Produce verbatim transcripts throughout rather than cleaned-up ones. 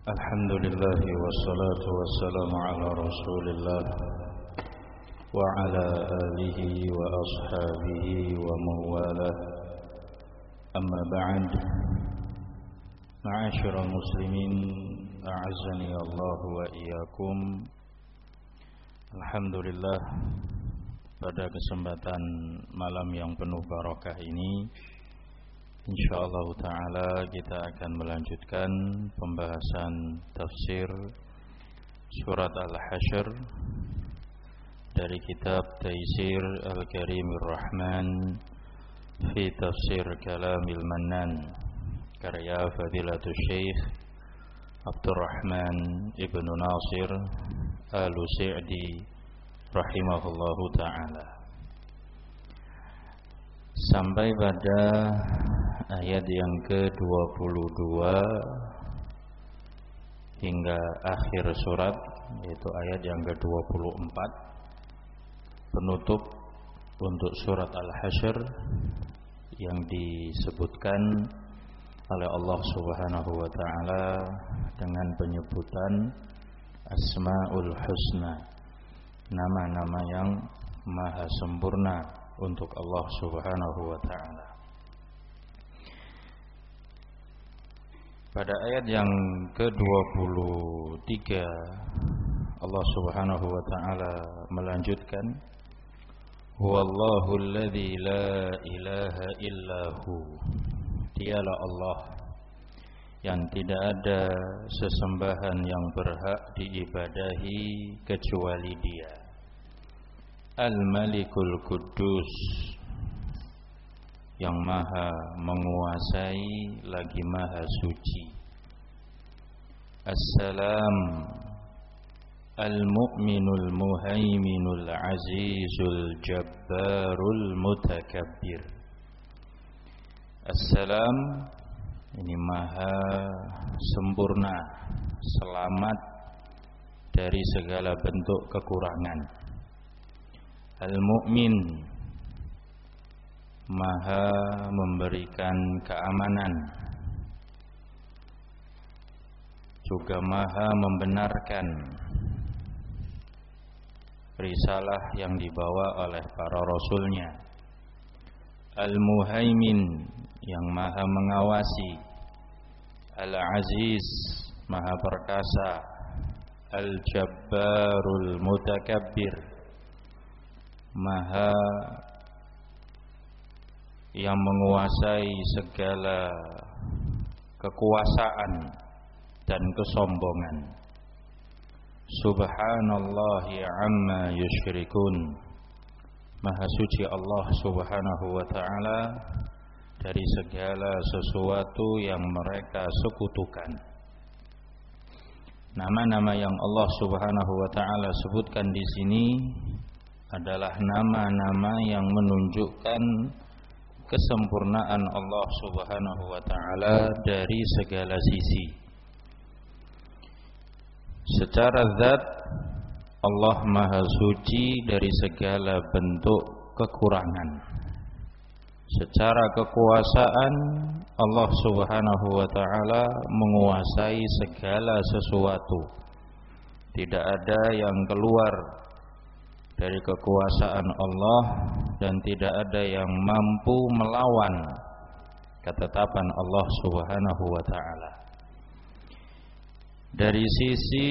Alhamdulillah wassalatu wassalamu ala Rasulillah wa ala alihi wa ashabihi wa mawalah. Amma ba'd. Ma'asyiral muslimin, a'azzani Allah wa iyyakum. Alhamdulillah, pada kesempatan malam yang penuh barakah ini, insyaallah ta'ala kita akan melanjutkan pembahasan tafsir surat Al-Hasyr dari kitab Taisir Al-Karimir Rahman fi Tafsir Kalamil Mannan, karya Fadilatul Syekh Abdurrahman Ibnu Nasir Al-Sa'di rahimahullahu ta'ala. Sampai pada ayat yang ke dua puluh dua hingga akhir surat, yaitu ayat yang ke dua puluh empat, penutup untuk surat Al-Hasyr yang disebutkan oleh Allah Subhanahu wa ta'ala dengan penyebutan Asmaul Husna, nama-nama yang maha sempurna untuk Allah Subhanahu wa ta'ala. Pada ayat yang ke dua puluh tiga, Allah Subhanahu wa ta'ala melanjutkan, Huwallahu alladzi la ilaha illahu. Dialah Allah yang tidak ada sesembahan yang berhak diibadahi kecuali Dia. Al-Malikul Quddus, yang maha menguasai lagi maha suci. Assalam, Al-Mu'minul Muhaiminul Azizul Jabbarul Mutakabbir. Assalam, ini maha sempurna, selamat dari segala bentuk kekurangan. Al-Mu'min, maha memberikan keamanan, juga maha membenarkan risalah yang dibawa oleh para rasulnya. Al-Muhaimin, yang maha mengawasi. Al-Aziz, maha perkasa. Al-Jabbarul Mutakabbir, maha yang menguasai segala kekuasaan dan kesombongan. Subhanallahi amma yusyrikun, maha suci Allah Subhanahu wa ta'ala dari segala sesuatu yang mereka sekutukan. Nama-nama yang Allah Subhanahu wa ta'ala sebutkan di sini adalah nama-nama yang menunjukkan kesempurnaan Allah Subhanahu wa ta'ala dari segala sisi. Secara zat, Allah maha suci dari segala bentuk kekurangan. Secara kekuasaan, Allah Subhanahu wa ta'ala menguasai segala sesuatu. Tidak ada yang keluar dari kekuasaan Allah, dan tidak ada yang mampu melawan ketetapan Allah Subhanahu wa ta'ala. Dari sisi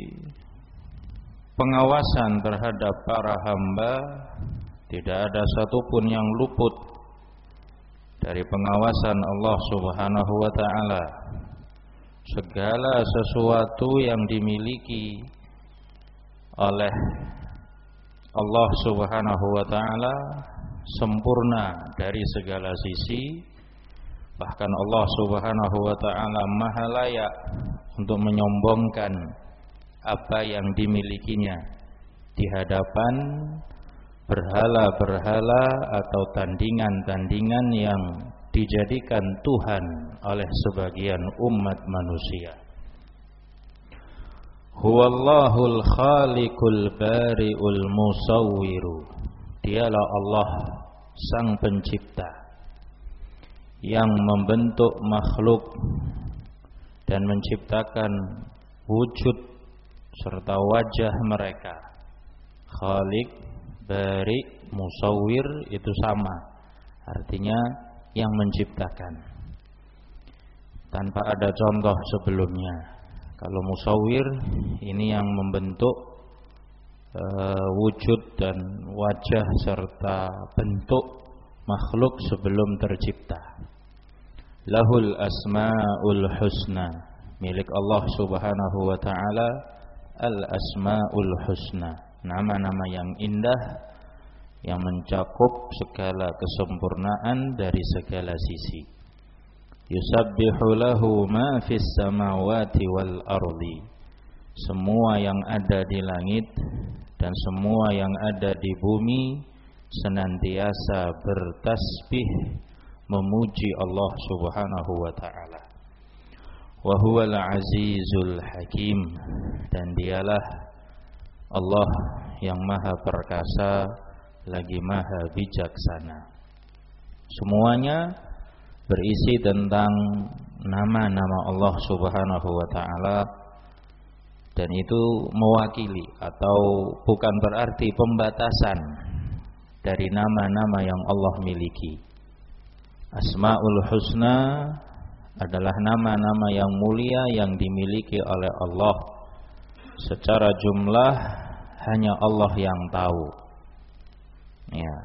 pengawasan terhadap para hamba, tidak ada satupun yang luput dari pengawasan Allah Subhanahu wa ta'ala. Segala sesuatu yang dimiliki oleh Allah Subhanahu wa ta'ala sempurna dari segala sisi. Bahkan Allah Subhanahu wa ta'ala maha layak untuk menyombongkan apa yang dimilikinya di hadapan berhala-berhala atau tandingan-tandingan yang dijadikan Tuhan oleh sebagian umat manusia. Huwallahul khaliqul bari'ul musawwiru. Dialah Allah sang pencipta yang membentuk makhluk dan menciptakan wujud serta wajah mereka. Khaliq, Bari, Musawwir itu sama, artinya yang menciptakan, tanpa ada contoh sebelumnya. Kalau Musawwir ini yang membentuk uh, wujud dan wajah serta bentuk makhluk sebelum tercipta. Lahul asmaul husna, milik Allah Subhanahu wa taala al asmaul husna, nama-nama yang indah yang mencakup segala kesempurnaan dari segala sisi. Yusabbihu lahu ma fis samawati wal ardi, semua yang ada di langit dan semua yang ada di bumi senantiasa bertasbih memuji Allah Subhanahu wa taala. Wa huwal azizul hakim, dan dialah Allah yang maha perkasa lagi maha bijaksana. Semuanya berisi tentang nama-nama Allah Subhanahu wa taala, dan itu mewakili atau bukan berarti pembatasan dari nama-nama yang Allah miliki. Asmaul husna adalah nama-nama yang mulia yang dimiliki oleh Allah. Secara jumlah hanya Allah yang tahu. Ya.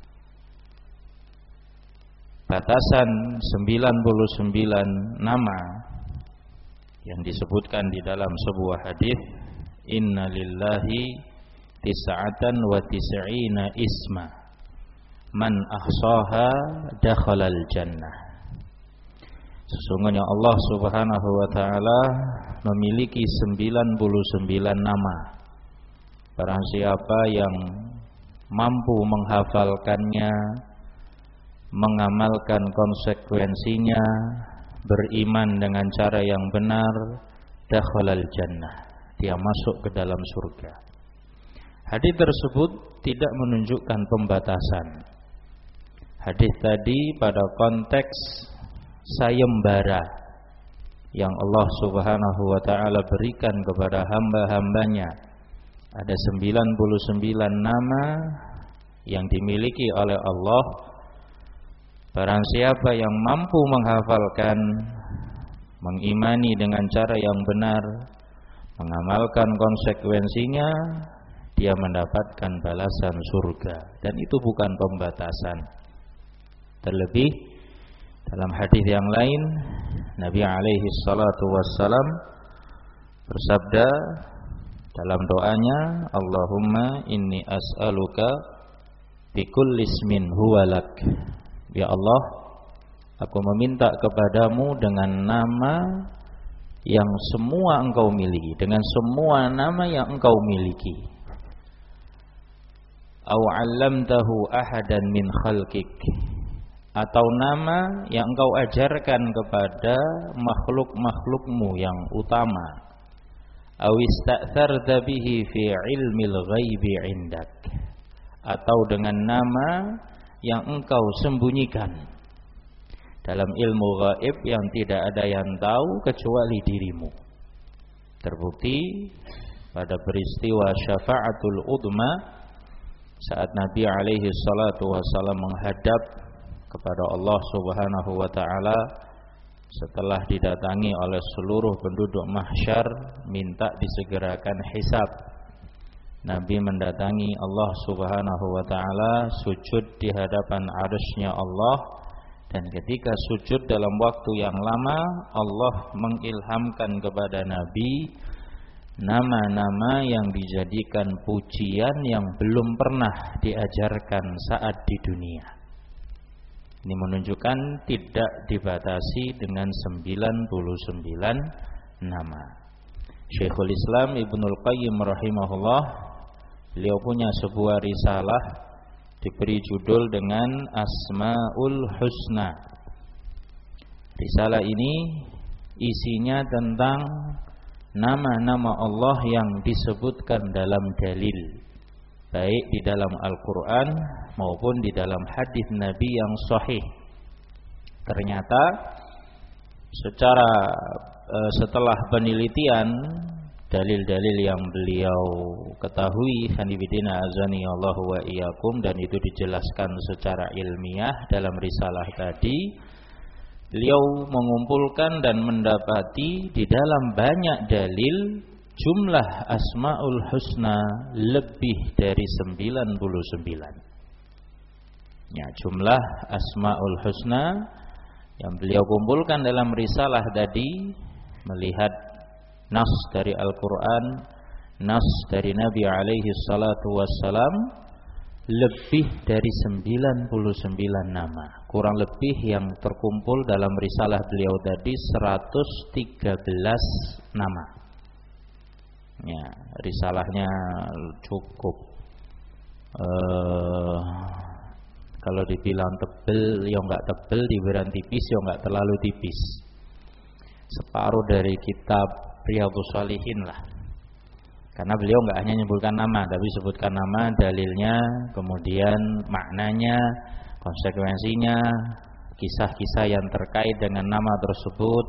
Batasan sembilan puluh sembilan nama yang disebutkan di dalam sebuah hadis, inna lillahi tis'atan wa tis'ina isma man ahsaha dakhalal jannah. Sesungguhnya Allah Subhanahu wa taala memiliki sembilan puluh sembilan nama. Barang siapa yang mampu menghafalkannya, mengamalkan konsekuensinya, beriman dengan cara yang benar, dakhalal jannah, dia masuk ke dalam surga. Hadis tersebut tidak menunjukkan pembatasan. Hadis tadi pada konteks sayembara yang Allah Subhanahu wa taala berikan kepada hamba-hambanya. Ada sembilan puluh sembilan nama yang dimiliki oleh Allah. Barang siapa yang mampu menghafalkan, mengimani dengan cara yang benar, mengamalkan konsekuensinya, dia mendapatkan balasan surga, dan itu bukan pembatasan. Terlebih dalam hadis yang lain, Nabi alaihi salatu wassalam bersabda dalam doanya, Allahumma inni as'aluka bikulli ismin huwa lak. Ya Allah, aku meminta kepadamu dengan nama yang semua engkau miliki, dengan semua nama yang engkau miliki. Aw 'allamtahu ahadan min khalqik, atau nama yang engkau ajarkan kepada makhluk-makhlukmu yang utama. Aw ista'tharta bihi fi 'ilmil ghaibi 'indak, atau dengan nama yang engkau sembunyikan dalam ilmu gaib yang tidak ada yang tahu kecuali dirimu. Terbukti pada peristiwa syafa'atul udma, saat Nabi alaihi salatu wassalam menghadap kepada Allah Subhanahu wa taala setelah didatangi oleh seluruh penduduk mahsyar minta disegerakan hisab. Nabi mendatangi Allah Subhanahu wa taala, sujud di hadapan arsy-Nya Allah, dan ketika sujud dalam waktu yang lama, Allah mengilhamkan kepada Nabi nama-nama yang dijadikan pujian yang belum pernah diajarkan saat di dunia. Ini menunjukkan tidak dibatasi dengan sembilan puluh sembilan nama. Syekhul Islam Ibnul Qayyim rahimahullah, beliau punya sebuah risalah diberi judul dengan Asmaul Husna. Risalah ini isinya tentang nama-nama Allah yang disebutkan dalam dalil, baik di dalam Al-Quran maupun di dalam hadis Nabi yang sahih. Ternyata secara setelah penelitian dalil-dalil yang beliau ketahui, hanifidina azani Allah wa iyyakum, dan itu dijelaskan secara ilmiah dalam risalah tadi, beliau mengumpulkan dan mendapati di dalam banyak dalil jumlah Asmaul Husna lebih dari sembilan puluh sembilan. Ya, jumlah Asmaul Husna yang beliau kumpulkan dalam risalah tadi, melihat nas dari Al-Quran, nas dari Nabi alaihi salatu wassalam, lebih dari sembilan puluh sembilan nama. Kurang lebih yang terkumpul dalam risalah beliau tadi seratus tiga belas nama. Ya, risalahnya cukup uh, kalau dibilang tebel, ya enggak tebel, dibilang tipis, ya enggak terlalu tipis. Separuh dari kitab Riyadhus Shalihin lah. Karena beliau enggak hanya menyebutkan nama, tapi sebutkan nama, dalilnya, kemudian maknanya, konsekuensinya, kisah-kisah yang terkait dengan nama tersebut,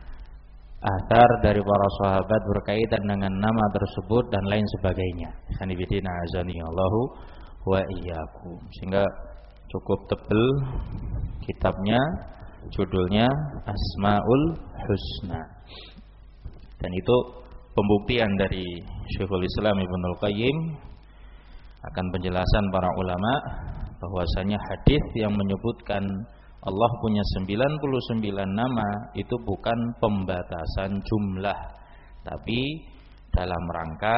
athar dari para sahabat berkaitan dengan nama tersebut, dan lain sebagainya. Hanifidina azani Allahu wa iyyakum. Sehingga cukup tebel kitabnya, judulnya Asmaul Husna. Dan itu pembuktian dari Syekhul Islam Ibnul Qayyim akan penjelasan para ulama bahwasanya hadis yang menyebutkan Allah punya sembilan puluh sembilan nama itu bukan pembatasan jumlah, tapi dalam rangka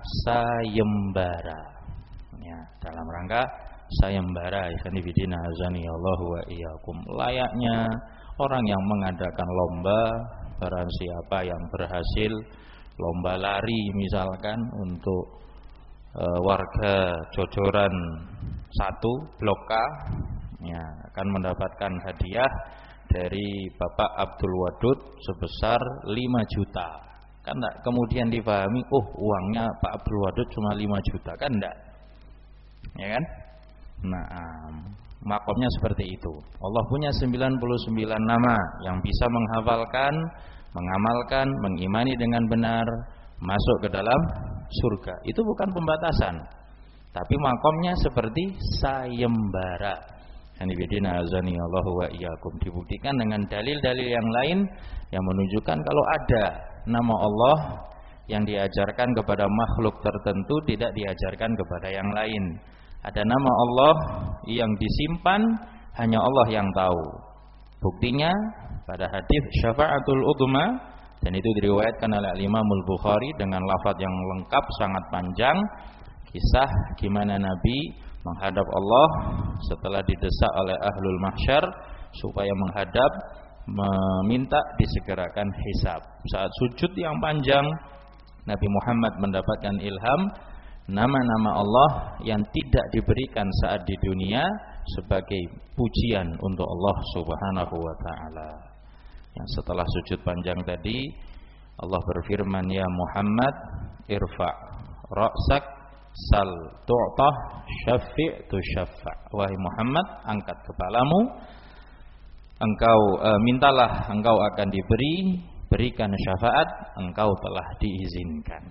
sayembara. Ya, dalam rangka sayembara. Ikhwanifidina azani Allahu wa iyyakum. Layaknya orang yang mengadakan lomba, barang siapa yang berhasil lomba lari misalkan untuk e, warga Jojoran satu Blok K, ya, akan mendapatkan hadiah dari Bapak Abdul Wadud sebesar lima juta. Kan enggak kemudian dipahami, oh uangnya Pak Abdul Wadud cuma lima juta, kan enggak? Ya kan? Nah, makomnya seperti itu. Allah punya sembilan puluh sembilan nama yang bisa menghafalkan, mengamalkan, mengimani dengan benar, masuk ke dalam surga. Itu bukan pembatasan, tapi makomnya seperti sayembara. Hanifidina azani Allahu wa iyyakum. Dibuktikan dengan dalil-dalil yang lain yang menunjukkan kalau ada nama Allah yang diajarkan kepada makhluk tertentu tidak diajarkan kepada yang lain. Ada nama Allah yang disimpan hanya Allah yang tahu. Buktinya pada hadis Syafa'atul Udhma, dan itu diriwayatkan oleh Imam Al-Bukhari dengan lafaz yang lengkap, sangat panjang, kisah gimana Nabi menghadap Allah setelah didesak oleh ahlul mahsyar supaya menghadap, meminta disegerakan hisab. Saat sujud yang panjang, Nabi Muhammad mendapatkan ilham nama-nama Allah yang tidak diberikan saat di dunia sebagai pujian untuk Allah Subhanahu wa taala. Yang setelah sujud panjang tadi, Allah berfirman, ya Muhammad, irfa' ra'sak sal tu'tah syafi' tu syafa'. Wahai Muhammad, angkat kepalamu, engkau e, mintalah, engkau akan diberi, berikan syafaat, engkau telah diizinkan.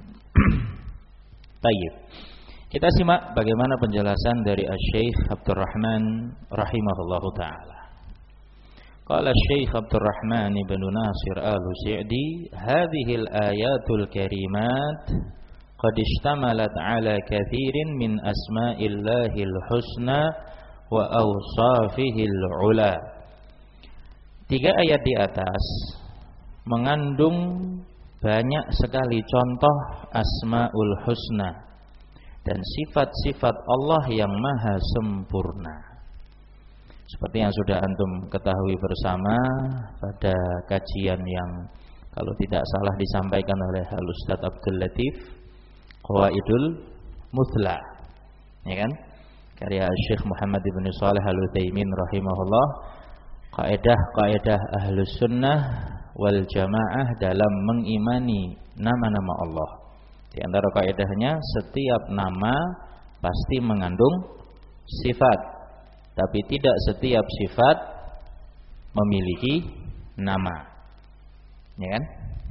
Baik. Kita simak bagaimana penjelasan dari Asy-Syaikh Abdurrahman rahimahullahu taala. Qala Asy-Syaikh Abdurrahman ibn Nasir Al-Sa'di, "Hadhihi al-ayatul karimat qad ishtamalat 'ala katsirin min asma'illahil husna wa awsafihil 'ula." Tiga ayat di atas mengandung banyak sekali contoh Asmaul Husna dan sifat-sifat Allah yang maha sempurna. Seperti yang sudah antum ketahui bersama pada kajian yang kalau tidak salah disampaikan oleh Al-Ustaz Abdul Latif, Qawaidul Muthla, ya kan? Karya Syekh Muhammad ibn Shalih Al-Utsaimin rahimahullah, kaidah-kaidah Ahlus Sunnah wal Jamaah dalam mengimani nama-nama Allah. Di antara kaidahnya, setiap nama pasti mengandung sifat, tapi tidak setiap sifat memiliki nama. Ya kan?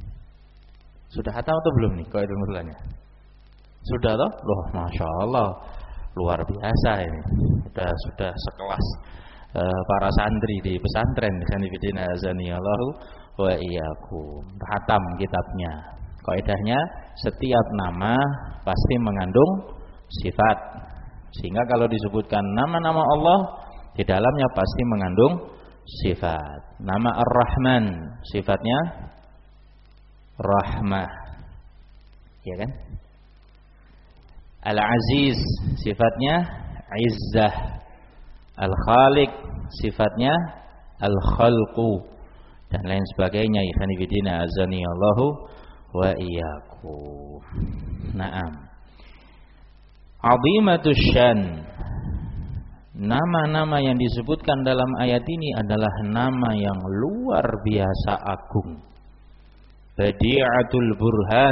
Sudah hatam atau belum nih Qaidul Mutlaqnya? Sudah toh? Loh, Masya Allah, luar biasa ini. Sudah sudah sekelas uh, para santri di pesantren. Sanibidina azanillahu wa iyyakum. Hatam kitabnya. Kaidahnya setiap nama pasti mengandung sifat. Sehingga kalau disebutkan nama-nama Allah, di dalamnya pasti mengandung sifat. Nama Ar-Rahman, sifatnya rahmah. Ya kan? Al-Aziz, sifatnya izzah. Al-Khaliq, sifatnya al-khalqu, dan lain sebagainya. Ikhwan fillah azani Allahu wa iyyakum. Naam. Azimatus syan. Nama-nama yang disebutkan dalam ayat ini adalah nama yang luar biasa agung. Badi'atul burhan.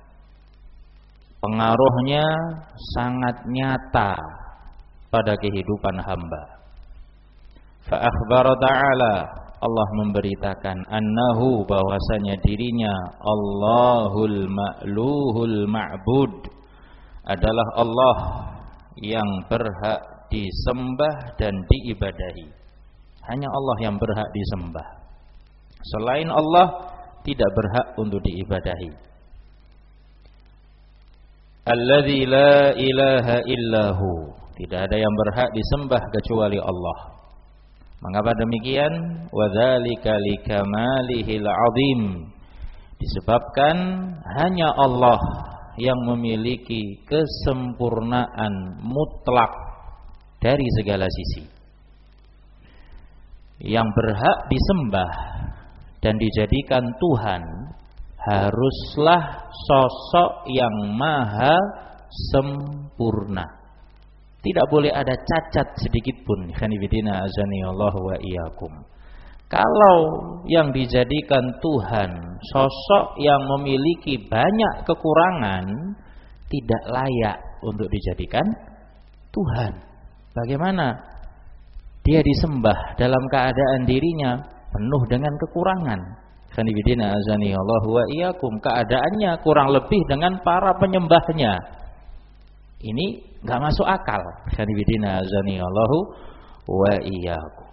Pengaruhnya sangat nyata pada kehidupan hamba. Fa akhbara ta'ala, Allah memberitakan annahu, bahwasanya dirinya Allahul ma'luhul ma'bud, adalah Allah yang berhak disembah dan diibadahi. Hanya Allah yang berhak disembah. Selain Allah tidak berhak untuk diibadahi. Alladzi la ilaha illahu, tidak ada yang berhak disembah kecuali Allah. Mengapa demikian? Wa dzalika likamalihil azim, disebabkan hanya Allah yang memiliki kesempurnaan mutlak dari segala sisi. Yang berhak disembah dan dijadikan Tuhan haruslah sosok yang maha sempurna. Tidak boleh ada cacat sedikit pun. Khanifidina azani Allah wa iyyakum. Kalau yang dijadikan Tuhan sosok yang memiliki banyak kekurangan, tidak layak untuk dijadikan Tuhan. Bagaimana dia disembah dalam keadaan dirinya penuh dengan kekurangan? Khanifidina azani Allah wa iyyakum. Keadaannya kurang lebih dengan para penyembahnya. Ini enggak masuk akal. Khanifidina azani Allah wa iyyakum.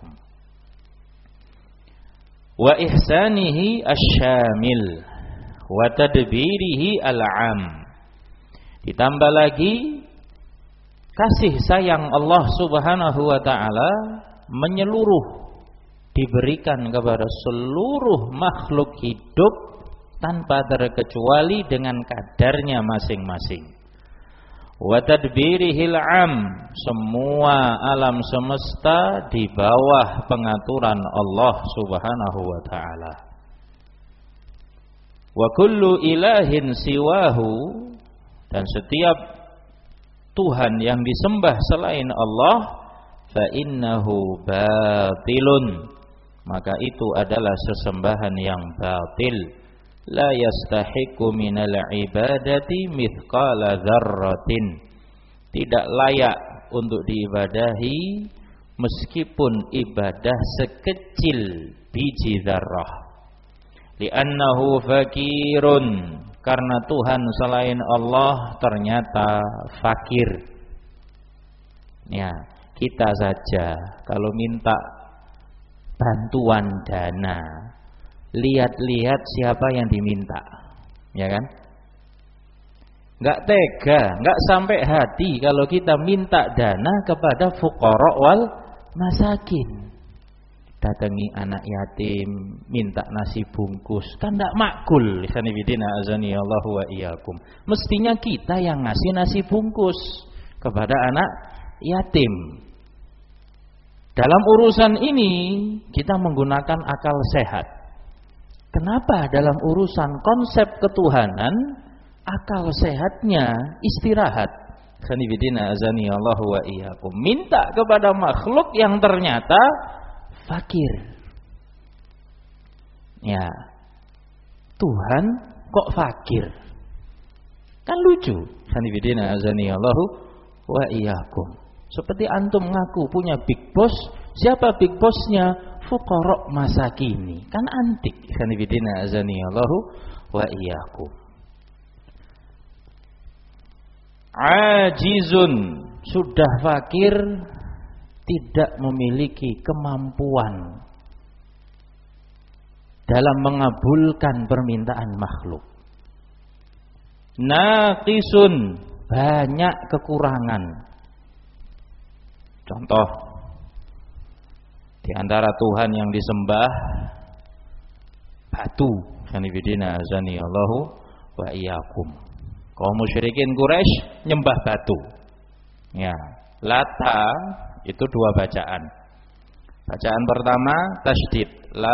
Wa ihsanihi asyamil wa tadbirihi al'am. Ditambah lagi kasih sayang Allah Subhanahu wa taala menyeluruh, diberikan kepada seluruh makhluk hidup tanpa terkecuali dengan kadarnya masing-masing. Wa tadbirihil am, semua alam semesta di bawah pengaturan Allah Subhanahu wa taala. Wa kullu ilahin siwahu, dan setiap Tuhan yang disembah selain Allah, fa innahu batilun, maka itu adalah sesembahan yang batil. La yastahiqu minal ibadati mithqala dzarratin, tidak layak untuk diibadahi meskipun ibadah sekecil biji dzarrah. Li'annahu fakirun, karena Tuhan selain Allah ternyata fakir. Ya, kita saja kalau minta bantuan dana, lihat-lihat siapa yang diminta, ya kan? Enggak tega, enggak sampai hati kalau kita minta dana kepada fuqara wal masakin. Datangi anak yatim, minta nasi bungkus, kan enggak makul. Khanifidina azani Allahu wa iyyakum. Mestinya kita yang ngasih nasi bungkus kepada anak yatim. Dalam urusan ini kita menggunakan akal sehat. Kenapa dalam urusan konsep ketuhanan akal sehatnya istirahat? Khanifidina azani Allahu wa iyyakum. Minta kepada makhluk yang ternyata fakir. Ya, Tuhan kok fakir? Kan lucu. Khanifidina azani Allahu wa iyyakum. Seperti antum ngaku punya big boss, siapa big bossnya? Fuqara masakini. Kan antik. Khanifidina azani Allahu wa iyyakum. ajizun, sudah fakir, tidak memiliki kemampuan dalam mengabulkan permintaan makhluk. Naqisun, banyak kekurangan. Contoh, di antara Tuhan yang disembah batu. Sanibidina azani Allahu wa iyyakum. Kaum musyrikin Quraisy nyembah batu. Ya, Lata itu dua bacaan. Bacaan pertama tasydid,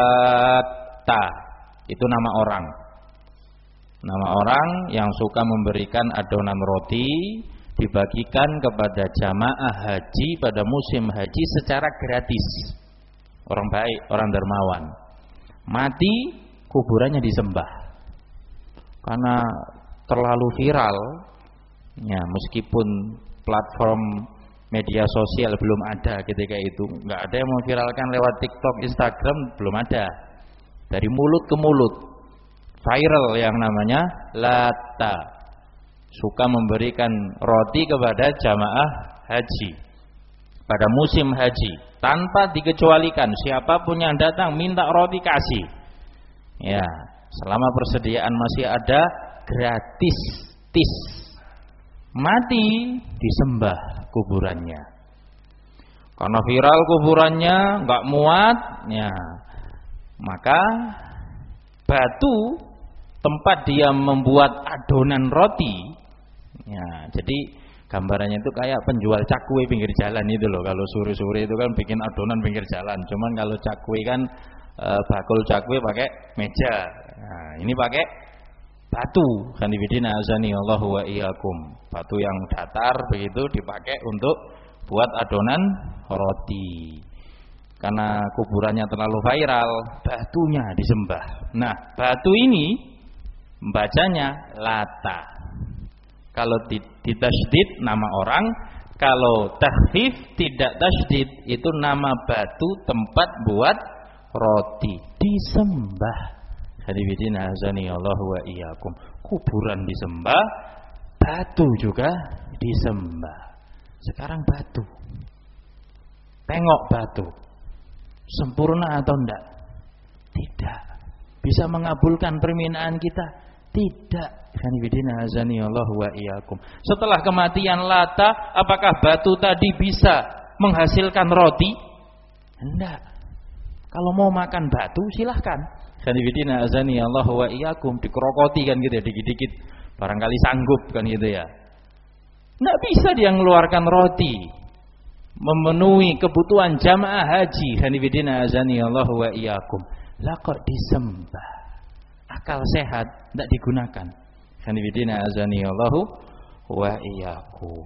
Lata itu nama orang. Nama orang yang suka memberikan adonan roti dibagikan kepada jamaah haji pada musim haji secara gratis. Orang baik, orang dermawan. Mati, kuburannya disembah. Karena terlalu viral, ya meskipun platform media sosial belum ada ketika itu, nggak ada yang memviralkan lewat TikTok, Instagram, belum ada. Dari mulut ke mulut, viral yang namanya Lata, suka memberikan roti kepada jamaah haji pada musim haji, tanpa dikecualikan. Siapapun yang datang minta roti kasih. Ya, selama persediaan masih ada, gratis. Tis. Mati disembah kuburannya. Karena viral kuburannya nggak muat, ya. Maka batu tempat dia membuat adonan roti, ya, jadi gambarannya itu kayak penjual cakwe pinggir jalan itu loh. Kalau sore-sore itu kan bikin adonan pinggir jalan. Cuman kalau cakwe kan e, bakul cakwe pakai meja. Nah, ini pakai batu. Kanibidina azani Allahu wa iyyakum. Batu yang datar begitu dipakai untuk buat adonan roti. Karena kuburannya terlalu viral, batunya disembah. Nah, batu ini bacanya Lata. Kalau ditasydid nama orang, kalau takhfif tidak tasydid itu nama batu tempat buat roti, disembah. Hadibidina azani Allahu wa iyyakum. Kuburan disembah, batu juga disembah. Sekarang batu, tengok batu, sempurna atau enggak? Tidak. Bisa mengabulkan permintaan kita? Tidak. Kanibidina azani Allahu wa iyyakum. Setelah kematian Lata, apakah batu tadi bisa menghasilkan roti? Enggak. Kalau mau makan batu silahkan. Kanibidina azani Allahu wa iyyakum, dikerokoti kan gitu ya, dikit-dikit. Barangkali sanggup kan gitu ya. Enggak bisa dia mengeluarkan roti memenuhi kebutuhan jamaah haji. Kanibidina azani Allahu wa iyyakum. Lah kok disembah? Akal sehat tidak digunakan. Kanibidina azani Allahu wa iyyakum.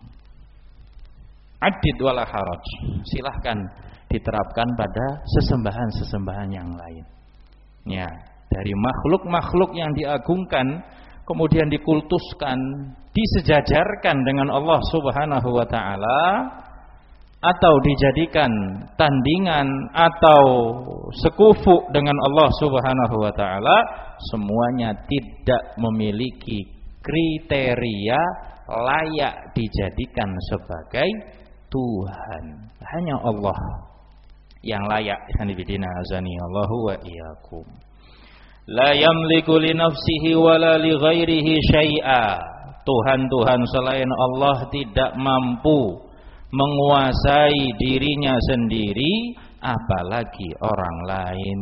Adid wala haraj. Silahkan diterapkan pada sesembahan-sesembahan yang lain. Ya, dari makhluk-makhluk yang diagungkan kemudian dikultuskan, disejajarkan dengan Allah Subhanahu wa taala, atau dijadikan tandingan atau sekufu dengan Allah Subhanahu wa taala, semuanya tidak memiliki kriteria layak dijadikan sebagai Tuhan. Hanya Allah yang layak. Hanifidina azani Allahu wa iyyakum. La yamliku li nafsihi wala li ghairihi syai'a. Tuhan-Tuhan selain Allah tidak mampu menguasai dirinya sendiri, apalagi orang lain.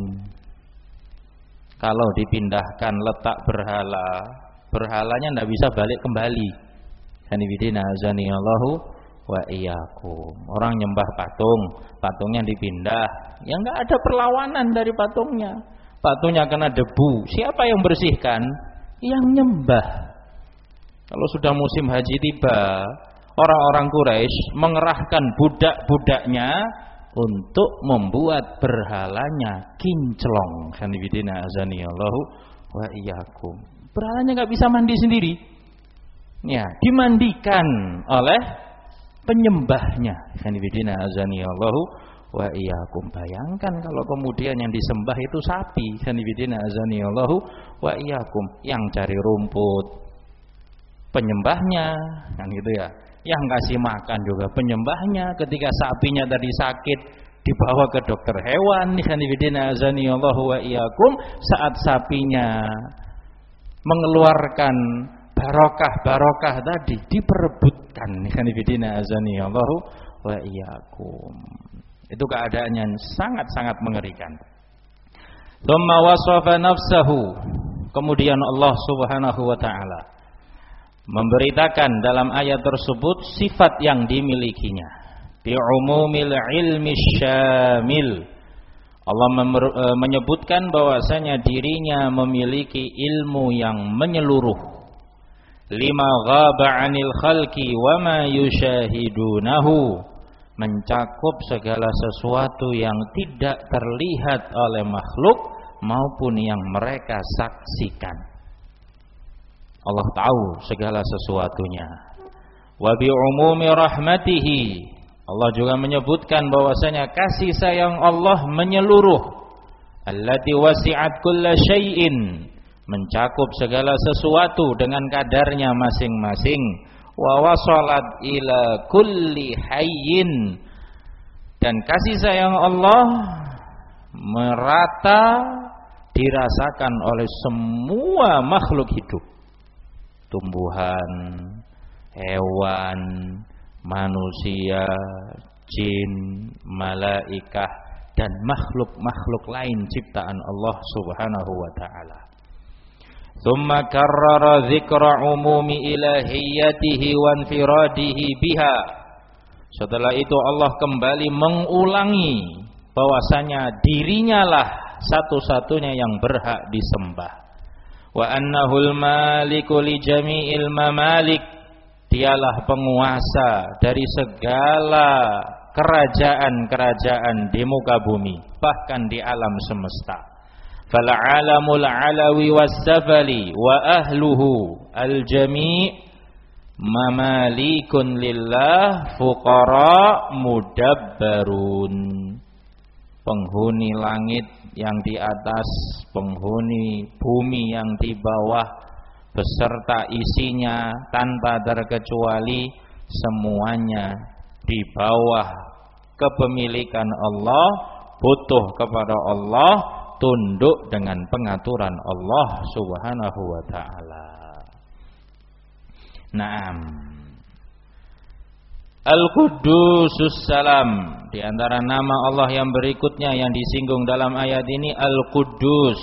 Kalau dipindahkan letak berhala, berhalanya tidak bisa balik kembali. Hanifidina azani Allahu wa iyyakum. Orang nyembah patung, patungnya dipindah, ya enggak ada perlawanan dari patungnya. Patungnya kena debu, siapa yang bersihkan? Yang nyembah. Kalau sudah musim haji tiba, orang-orang Quraisy mengerahkan budak-budaknya untuk membuat berhalanya kinclong. Hanifidina azani Allahu wa iyyakum. Berhalanya enggak bisa mandi sendiri. Ya, dimandikan oleh penyembahnya. Hanifidina azani Allahu wa iyyakum. Bayangkan kalau kemudian yang disembah itu sapi. Hanifidina azani Allahu wa iyyakum, yang cari rumput, penyembahnya, kan gitu ya. Yang kasih makan juga penyembahnya. Ketika sapinya tadi sakit, dibawa ke dokter hewan, ikhwanifidina azanillahu wa iyyakum, saat sapinya mengeluarkan barokah-barokah tadi diperebutkan, ikhwanifidina azanillahu wa iyyakum. Itu keadaannya sangat-sangat mengerikan. Tsumma wasafa nafsahu, kemudian Allah Subhanahu wa taala memberitakan dalam ayat tersebut sifat yang dimilikinya. Bi umumil ilmi syamil, Allah menyebutkan bahwasanya dirinya memiliki ilmu yang menyeluruh. Lima ghaba 'anil khalqi wa ma yushahidunahu, mencakup segala sesuatu yang tidak terlihat oleh makhluk maupun yang mereka saksikan. Allah tahu segala sesuatunya. Wa bi umumi rahmatihi, Allah juga menyebutkan bahwasanya kasih sayang Allah menyeluruh. Allati wasi'at kulla syai'in, mencakup segala sesuatu dengan kadarnya masing-masing. Wa wasalat ila kulli hayyin, dan kasih sayang Allah merata dirasakan oleh semua makhluk hidup. Tumbuhan, hewan, manusia, jin, malaikah, dan makhluk-makhluk lain ciptaan Allah Subhanahu wa taala. Tsumma karrara dzikra umumi ilahiyyatihi wa infiradihi biha. Setelah itu Allah kembali mengulangi bahwasanya dirinya lah satu-satunya yang berhak disembah. Wa annahul maliku li jami'il mamalik, dialah penguasa dari segala kerajaan-kerajaan di muka bumi, bahkan di alam semesta. Fal alamul alawi was-safali wa ahluhu al-jami' mamalikun lillah fuqara mudabbarun. Penghuni langit yang di atas, penghuni bumi yang di bawah, beserta isinya tanpa terkecuali, semuanya di bawah kepemilikan Allah, butuh kepada Allah, tunduk dengan pengaturan Allah Subhanahu wa taala. Naam. Al-Quddusus Salam, di antara nama Allah yang berikutnya yang disinggung dalam ayat ini Al-Quddus,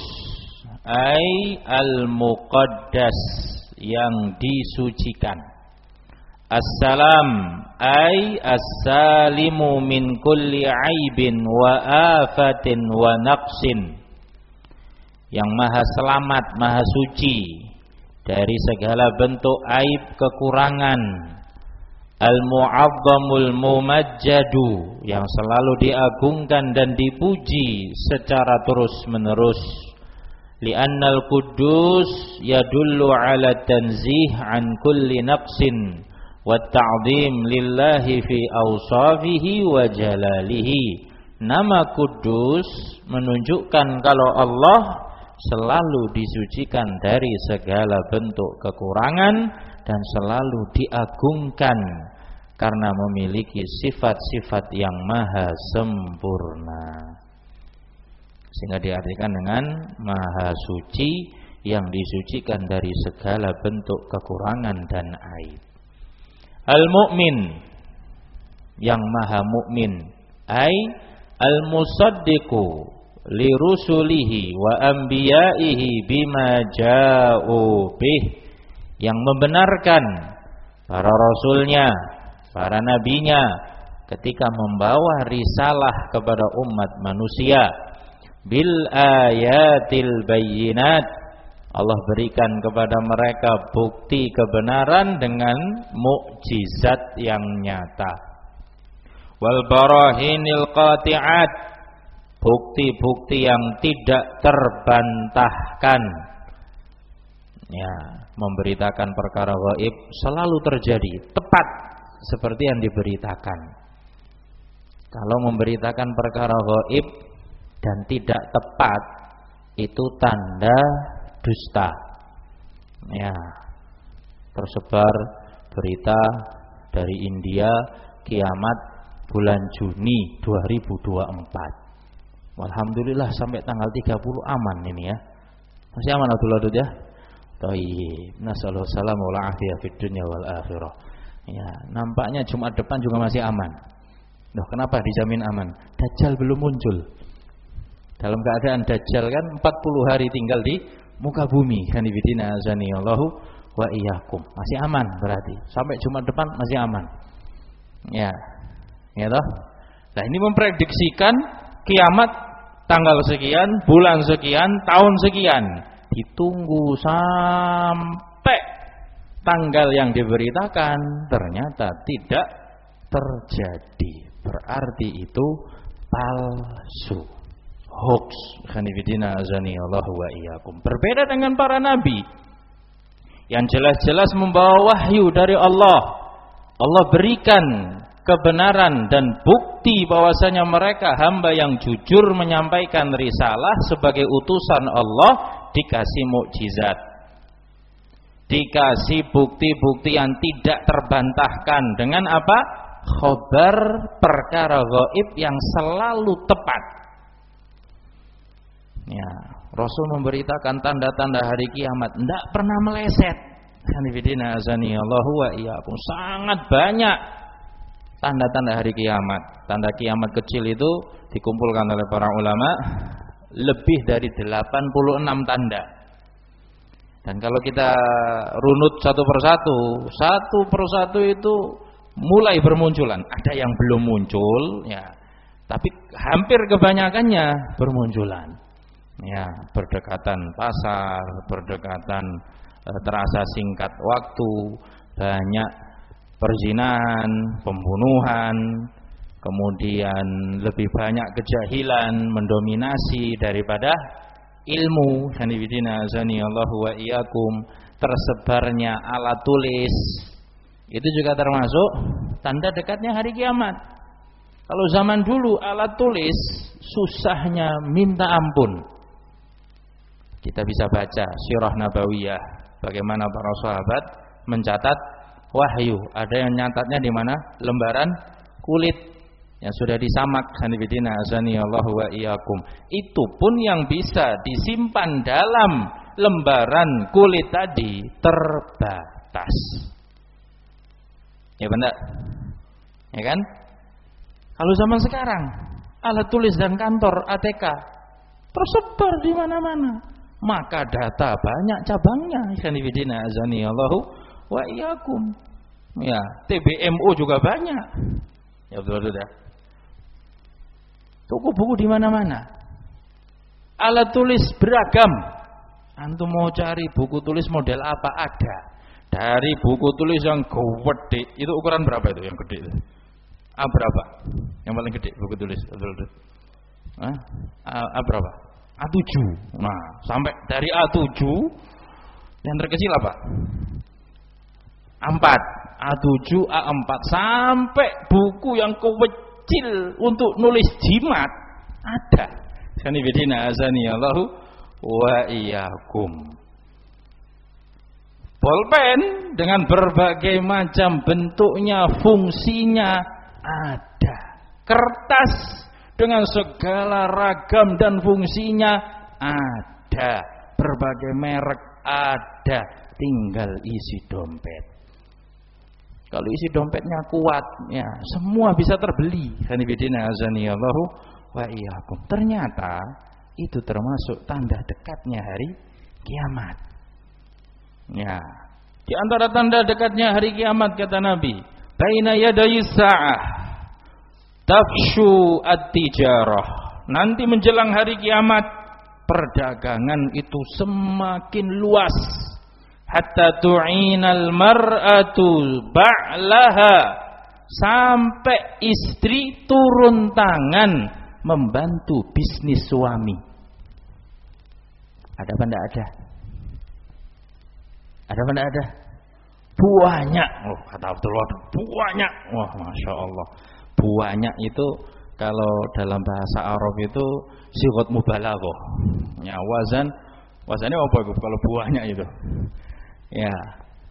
ai Al-Muqaddas, yang disucikan. As-Salam, ai As-Salimu min kulli aibin wa afatin wa naqsin, yang maha selamat, maha suci dari segala bentuk aib, kekurangan. Al-Mu'azzamul Mumajjadu, yang selalu diagungkan dan dipuji secara terus-menerus. Li'annal Quddus yadullu ala tanzih an kulli naqsin wa ta'zim lillahi fi awsafihi wa jalalihi. Nama Quddus menunjukkan kalau Allah selalu disucikan dari segala bentuk kekurangan dan selalu diagungkan karena memiliki sifat-sifat yang maha sempurna. Sehingga diartikan dengan maha suci yang disucikan dari segala bentuk kekurangan dan aib. Al-Mu'min, yang maha mukmin, ai al-musaddiqu li rusulihi wa anbiya'ihi bima ja'u bih, yang membenarkan para rasulnya, para nabinya ketika membawa risalah kepada umat manusia. Bil ayatil bayyinat, Allah berikan kepada mereka bukti kebenaran dengan mukjizat yang nyata. Wal barahinil qati'at, bukti-bukti yang tidak terbantahkan. Ya, memberitakan perkara gaib selalu terjadi tepat seperti yang diberitakan. Kalau memberitakan perkara gaib dan tidak tepat, itu tanda dusta. Ya, tersebar berita dari India kiamat bulan Juni dua ribu dua puluh empat. Alhamdulillah sampai tanggal tiga puluh aman ini ya. Masih aman Abdul Wadud ya? Thayyib. Nasallahu salam wal afiyah fid dunya wal akhirah. Ya, nampaknya Jumat depan juga masih aman. Loh, kenapa dijamin aman? Dajjal belum muncul. Dalam keadaan Dajjal kan empat puluh hari tinggal di muka bumi. Hanifidina azani Allahu wa iyyakum. Masih aman berarti. Sampai Jumat depan masih aman. Ya. Ya toh? Nah, ini memprediksikan kiamat tanggal sekian, bulan sekian, tahun sekian. Ditunggu sampai tanggal yang diberitakan ternyata tidak terjadi. Berarti itu palsu, hoax. Khanifidina azani Allahu wa iyyakum. Berbeda dengan para nabi yang jelas-jelas membawa wahyu dari Allah. Allah berikan kebenaran dan bukti bahwasanya mereka hamba yang jujur menyampaikan risalah sebagai utusan Allah, dikasih mukjizat, dikasih bukti-bukti yang tidak terbantahkan dengan apa? Khobar perkara gaib yang selalu tepat. Ya, Rasul memberitakan tanda-tanda hari kiamat, tidak pernah meleset. Hanifidina azani Allahu wa iyyakum. Sangat banyak tanda-tanda hari kiamat. Tanda kiamat kecil itu dikumpulkan oleh para ulama lebih dari delapan puluh enam tanda. Dan kalau kita runut satu persatu, satu persatu itu mulai bermunculan. Ada yang belum muncul, ya, tapi hampir kebanyakannya bermunculan. Ya, berdekatan pasar, berdekatan e, terasa singkat waktu, banyak perzinahan, pembunuhan, kemudian lebih banyak kejahilan mendominasi daripada ilmu. Hanifidina azani Allahu wa iyyakum. Tersebarnya alat tulis itu juga termasuk tanda dekatnya hari kiamat. Kalau zaman dulu alat tulis susahnya minta ampun. Kita bisa baca sirah nabawiyah, bagaimana para sahabat mencatat wahyu. Ada yang nyatatnya di mana? Lembaran kulit yang sudah disamak. Hanifidina azani Allahu wa iyyakum. Itu pun yang bisa disimpan dalam lembaran kulit tadi terbatas. Ya benar? Ya kan? Kalau zaman sekarang alat tulis dan kantor A T K tersebar di mana-mana. Maka data banyak cabangnya. Hanifidina azani Allahu wa iyyakum. Ya, T B M O juga banyak. Ya betul-betul dah. Toko buku di mana-mana. Alat tulis beragam. Antum mau cari buku tulis model apa ada. Dari buku tulis yang gede, itu ukuran berapa itu yang gede itu? A berapa? Yang paling gede buku tulis, betul-betul. Hah? A, A berapa? A tujuh. Nah, sampai dari A tujuh yang terkecil apa? A empat. A tujuh, A empat sampai buku yang kecil untuk nulis jimat ada. Hanifidina azani Allahu wa iyyakum. Bolpen dengan berbagai macam bentuknya, fungsinya ada. Kertas dengan segala ragam dan fungsinya ada. Berbagai merek ada. Tinggal isi dompet. Kalau isi dompetnya kuat, ya semua bisa terbeli. Hanifidina azani Allahu wa iyyakum. Ternyata itu termasuk tanda dekatnya hari kiamat. Ya, di antara tanda dekatnya hari kiamat kata Nabi, baina yaday sa'ah tafshu at-tijarah. Nanti menjelang hari kiamat perdagangan itu semakin luas. Hatta tu'inal mar'atu ba'laha, sampai istri turun tangan membantu bisnis suami. Ada apa enggak ada? Ada apa enggak ada? Banyak. Oh, kata Abdullah, banyak. Wah, Masya Allah. Banyak itu kalau dalam bahasa Arab itu sighat mubalaghah. Ya, wazan wazannya apa itu kalau banyak itu? Ya,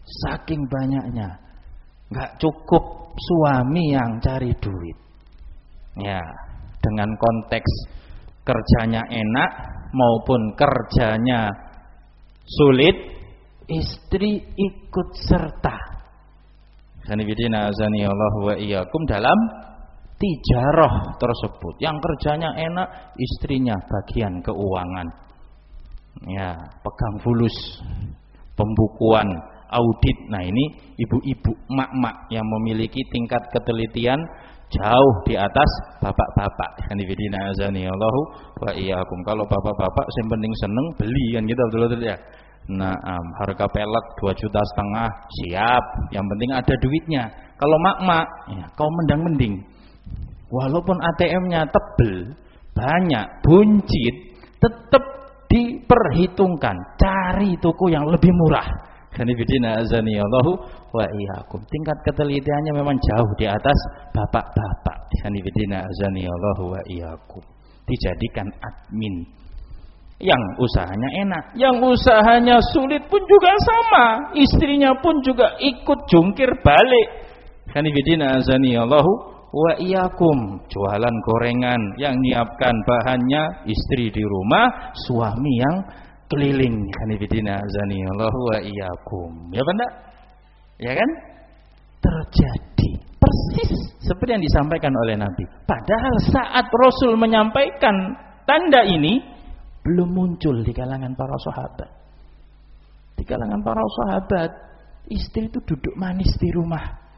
Saking banyaknya, nggak cukup suami yang cari duit. Ya, dengan konteks kerjanya enak maupun kerjanya sulit, istri ikut serta. Sanibidina azani Allah wa iyyakum dalam tijarah tersebut. Yang kerjanya enak, istrinya bagian keuangan. Ya, pegang fulus, pembukuan, audit. Nah, ini ibu-ibu, mak-mak yang memiliki tingkat ketelitian jauh di atas bapak-bapak. Sanibidina azani Allah wa iyyakum. Kalau bapak-bapak yang penting seneng beli kan gitu, betul-betul ya. Nah, um, harga pelek dua juta setengah siap, yang penting ada duitnya. Kalau mak-mak, ya, kau mendang-mending. Walaupun A T M-nya tebel, banyak, buncit, tetap diperhitungkan. Cari toko yang lebih murah. Sanibidina azani Allahu wa iyyakum. Tingkat ketelitiannya memang jauh di atas bapak-bapak. Sanibidina azani Allahu wa iyyakum. Dijadikan admin. Yang usahanya enak, yang usahanya sulit pun juga sama. Istrinya pun juga ikut jungkir balik. Sanibidina azani Allahu wa iyyakum. Jualan gorengan, yang nyiapkan bahannya istri di rumah, suami yang keliling. Hanifidina azani Allahu wa iyyakum. Ya benar? Ya kan? Terjadi persis seperti yang disampaikan oleh Nabi. Padahal saat Rasul menyampaikan tanda ini belum muncul di kalangan para sahabat. Di kalangan para sahabat, istri itu duduk manis di rumah.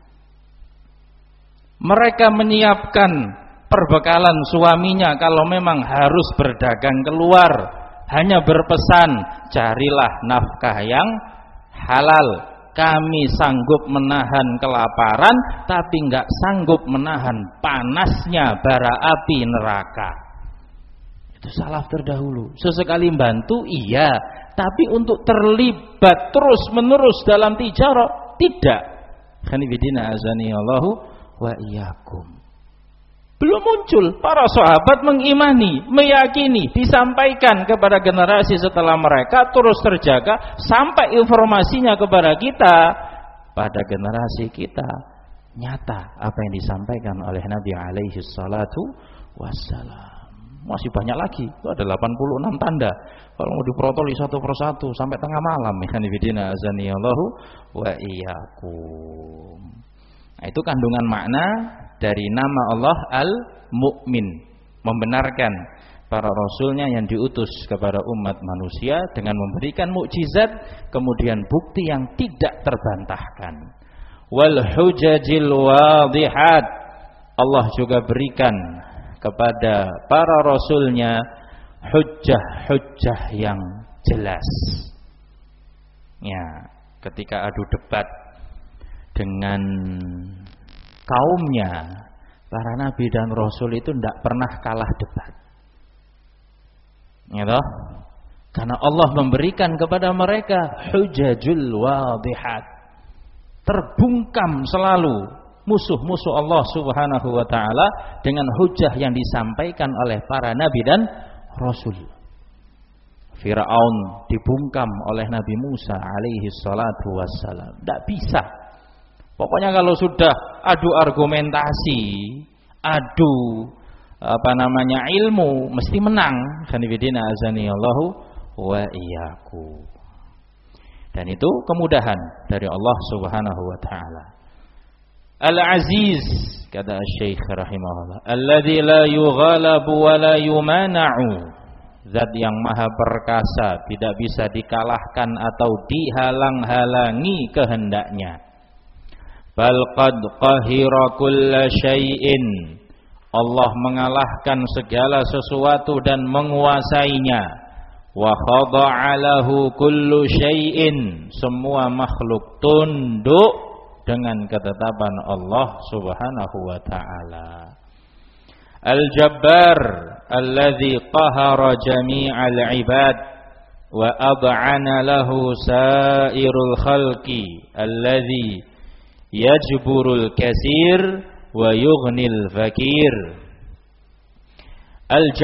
Mereka menyiapkan perbekalan suaminya kalau memang harus berdagang keluar. Hanya berpesan, carilah nafkah yang halal. Kami sanggup menahan kelaparan, tapi enggak sanggup menahan panasnya bara api neraka. Itu salaf terdahulu. Sesekali bantu, iya. Tapi untuk terlibat terus menerus dalam tijarah, tidak. Khanibidina azani Allahu wa iyyakum. Belum muncul. Para sahabat mengimani, meyakini, disampaikan kepada generasi setelah mereka, terus terjaga sampai informasinya kepada kita. Pada generasi kita nyata apa yang disampaikan oleh Nabi alaihi salatu wassalam. Masih banyak lagi, itu ada delapan puluh enam tanda. Kalau mau diprotoli satu persatu sampai tengah malam. Ikhwanifidina azanillahu wa iyyakum. Nah, itu kandungan makna dari nama Allah Al-Mu'min, membenarkan para rasulnya yang diutus kepada umat manusia dengan memberikan mukjizat, kemudian bukti yang tidak terbantahkan. Wal hujajil wadihat, Allah juga berikan kepada para rasulnya hujjah-hujjah yang jelas. Ya, ketika adu debat dengan kaumnya, para nabi dan rasul itu tidak pernah kalah debat. Ya toh? Karena Allah memberikan kepada mereka hujajul wadihat. Terbungkam selalu musuh-musuh Allah Subhanahu wa taala dengan hujah yang disampaikan oleh para nabi dan rasul. Firaun dibungkam oleh Nabi Musa alaihi salatu wassalam. Tidak bisa. Pokoknya kalau sudah adu argumentasi, adu apa namanya ilmu, mesti menang. Khanifidina azanillahu wa iyyakum. Dan itu kemudahan dari Allah Subhanahu wa taala. Al-Aziz, kata Syekh rahimahullah, alladzi la yughalabu wa la yumana'u. Zat yang maha perkasa, tidak bisa dikalahkan atau dihalang-halangi kehendaknya. Bal qad qahira kulla syai'in. Allah mengalahkan segala sesuatu dan menguasainya. Wa khada'a lahu kullu syai'in. Semua makhluk tunduk dengan ketetapan Allah Subhanahu wa taala. Al-Jabbar alladzi qahara jami'al ibad wa ad'ana lahu sairul khalqi alladzi yajburul katsir wa yughnil fakir.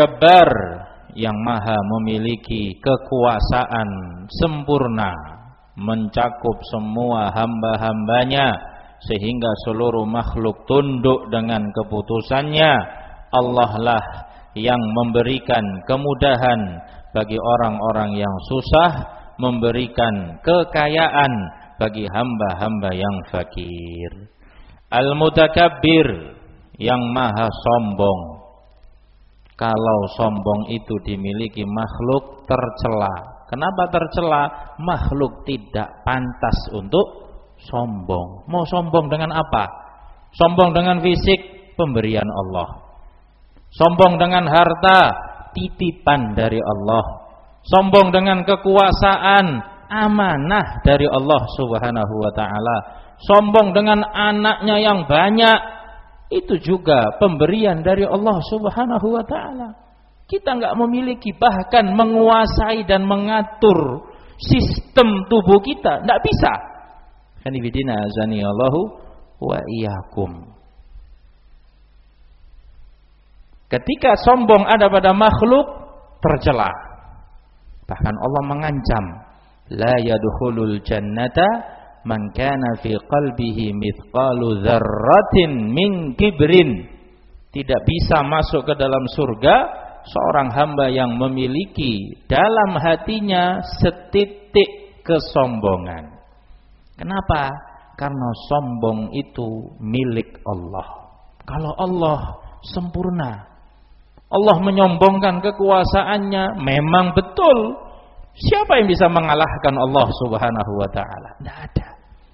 Al-Jabbar yang maha memiliki kekuasaan sempurna, mencakup semua hamba-hambanya sehingga seluruh makhluk tunduk dengan keputusannya. Allah lah yang memberikan kemudahan bagi orang-orang yang susah, memberikan kekayaan bagi hamba-hamba yang fakir. Al-Mutakabbir, yang maha sombong. Kalau sombong itu dimiliki makhluk, tercela. Kenapa tercela? Makhluk tidak pantas untuk sombong. Mau sombong dengan apa? Sombong dengan fisik, pemberian Allah. Sombong dengan harta, titipan dari Allah. Sombong dengan kekuasaan, amanah dari Allah Subhanahu wa taala. Sombong dengan anaknya yang banyak, itu juga pemberian dari Allah Subhanahu wa taala. Kita enggak memiliki, bahkan menguasai dan mengatur sistem tubuh kita, enggak bisa. Kanibidina azani Allahu wa iyyakum. Ketika sombong ada pada makhluk, tercela. Bahkan Allah mengancam, la yadkhulul jannata man kana fi qalbihi mithqalu dzarratin min kibrin. Tidak bisa masuk ke dalam surga seorang hamba yang memiliki dalam hatinya setitik kesombongan. Kenapa? Karena sombong itu milik Allah. Kalau Allah sempurna, Allah menyombongkan kekuasaannya, memang betul. Siapa yang bisa mengalahkan Allah Subhanahu wa taala? Tidak ada.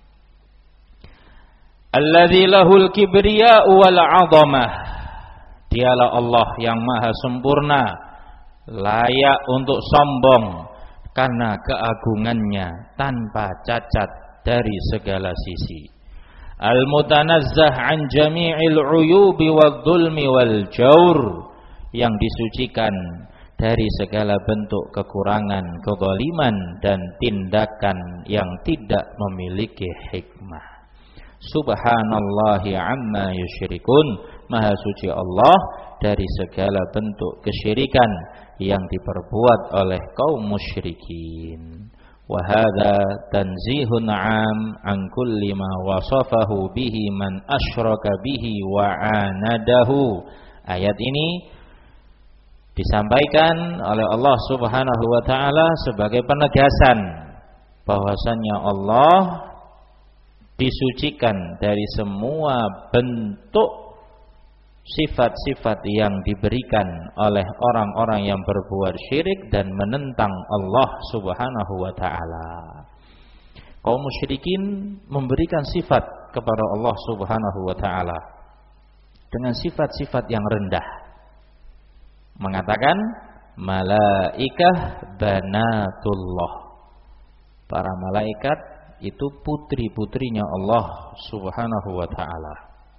Alladzi lahul kibriya'u wal 'azamah. Dialah Allah yang maha sempurna, layak untuk sombong karena keagungannya tanpa cacat dari segala sisi. Al-mutanazzah an jami'il 'uyubi wadh-dhulmi wal jawr, yang disucikan dari segala bentuk kekurangan, kezaliman dan tindakan yang tidak memiliki hikmah. Subhanallahi amma yusyrikun, maha suci Allah dari segala bentuk kesyirikan yang diperbuat oleh kaum musyrikin. Wa hadza tanzihun 'am an kulli ma wasafahu bihi man asyraka bihi wa anadahu. Ayat ini disampaikan oleh Allah Subhanahu wa taala sebagai penegasan bahwasannya Allah disucikan dari semua bentuk sifat-sifat yang diberikan oleh orang-orang yang berbuat syirik dan menentang Allah Subhanahu wa taala. Kaum musyrikin memberikan sifat kepada Allah Subhanahu wa taala dengan sifat-sifat yang rendah. Mengatakan malaikah banatullah. Para malaikat itu putri-putrinya Allah Subhanahu wa taala.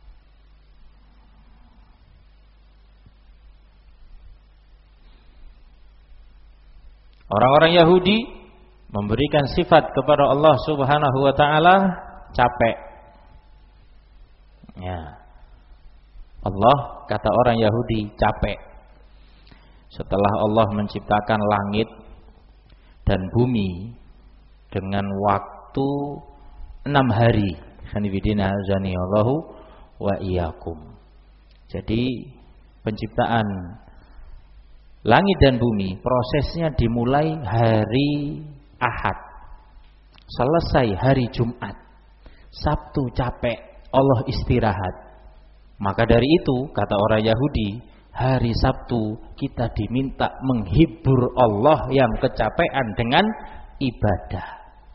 Orang-orang Yahudi memberikan sifat kepada Allah Subhanahu wa taala capek. Ya. Allah, kata orang Yahudi, capek. Setelah Allah menciptakan langit dan bumi dengan waktu enam hari, khanifidina azani Allahu wa iyyakum. Jadi penciptaan langit dan bumi prosesnya dimulai hari Ahad, selesai hari Jumat. Sabtu capek, Allah istirahat. Maka dari itu kata orang Yahudi, hari Sabtu kita diminta menghibur Allah yang kecapean dengan ibadah.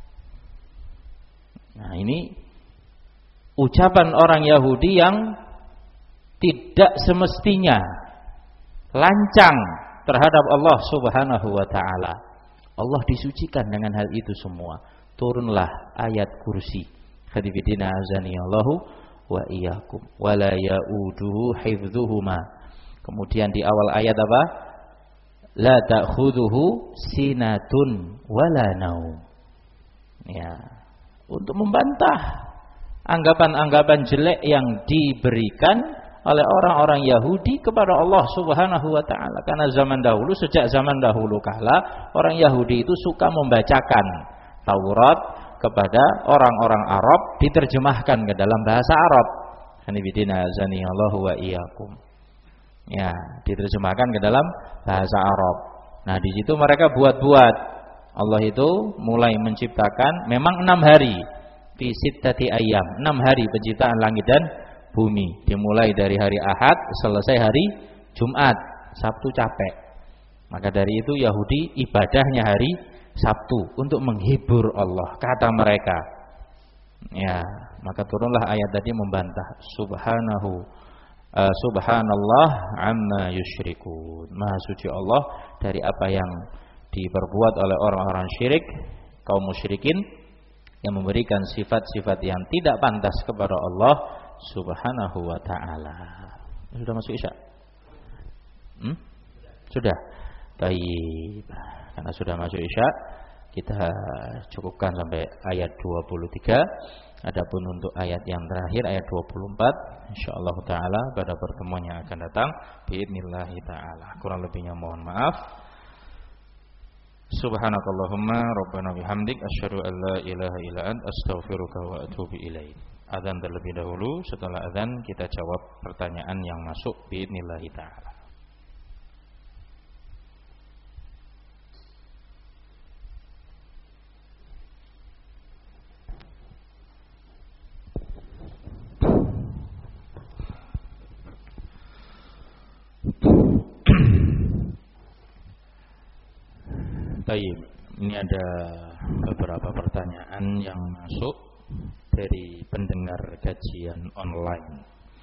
Nah, ini ucapan orang Yahudi yang tidak semestinya lancang terhadap Allah Subhanahu wa taala. Allah disucikan dengan hal itu semua. Turunlah ayat kursi. Khadifidina azani Allahu wa iyyakum. Wala ya'uduhu hifdzuhuma. Kemudian di awal ayat apa? La ta'khudhuhu sinatun wala naum. Ya, untuk membantah anggapan-anggapan jelek yang diberikan oleh orang-orang Yahudi kepada Allah Subhanahu wa taala. Karena zaman dahulu, sejak zaman dahulu kala, orang Yahudi itu suka membacakan Taurat, kepada orang-orang Arab diterjemahkan ke dalam bahasa Arab. Hanifidina azani Allahu wa iyyakum. Ya, diterjemahkan ke dalam bahasa Arab. Nah, di situ mereka buat-buat. Allah itu mulai menciptakan memang enam hari. Fi sittati ayyam, enam hari penciptaan langit dan bumi. Dimulai dari hari Ahad, selesai hari Jumat. Sabtu capek. Maka dari itu Yahudi ibadahnya hari Sabtu untuk menghibur Allah, kata mereka. Ya, maka turunlah ayat tadi membantah. Subhanahu uh, Subhanallah amma yusyrikun. Maha suci Allah dari apa yang diperbuat oleh orang-orang syirik, kaum musyrikin yang memberikan sifat-sifat yang tidak pantas kepada Allah Subhanahu wa taala. Sudah masuk Isya? Hmm? Sudah. Baik. Karena sudah masuk Isya, kita cukupkan sampai ayat dua puluh tiga. Adapun untuk ayat yang terakhir ayat dua puluh empat, insyaallah taala pada pertemuan yang akan datang biidznillah taala. Kurang lebihnya mohon maaf. Subhanakallahumma rabbana bihamdik asyhadu an la ilaha illa anta astaghfiruka wa atubu ilaik. Azan terlebih dahulu, setelah azan kita jawab pertanyaan yang masuk biidznillah taala. Baik, ini ada beberapa pertanyaan yang masuk dari pendengar kajian online.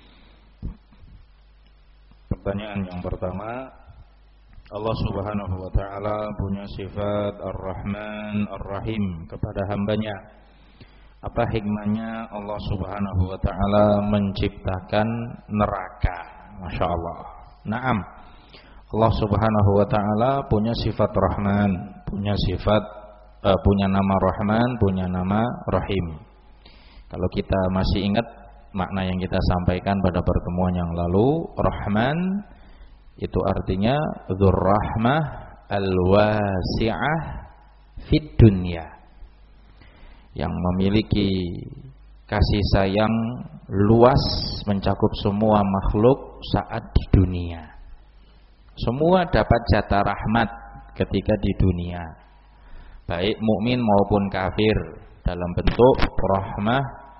Pertanyaan yang pertama, Allah Subhanahu wa taala punya sifat Ar-Rahman Ar-Rahim kepada hambanya. Apa hikmahnya Allah Subhanahu wa taala menciptakan neraka? Masya Allah. Naam. Allah Subhanahu wa taala punya sifat Rahman, punya sifat uh, punya nama Rahman, punya nama Rahim. Kalau kita masih ingat makna yang kita sampaikan pada pertemuan yang lalu, Rahman itu artinya dzur-rahmah al-wasi'ah fid dunya. Yang memiliki kasih sayang luas mencakup semua makhluk saat di dunia. Semua dapat jatah rahmat ketika di dunia, baik mukmin maupun kafir, dalam bentuk rahmah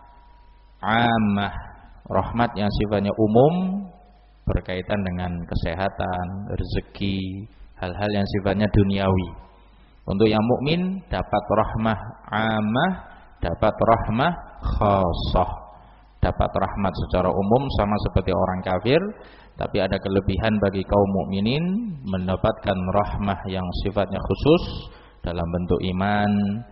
ammah, rahmat yang sifatnya umum berkaitan dengan kesehatan, rezeki, hal-hal yang sifatnya duniawi. Untuk yang mukmin dapat rahmah ammah, dapat rahmah khassah, dapat rahmat secara umum sama seperti orang kafir. Tapi ada kelebihan bagi kaum mukminin mendapatkan rahmah yang sifatnya khusus dalam bentuk iman,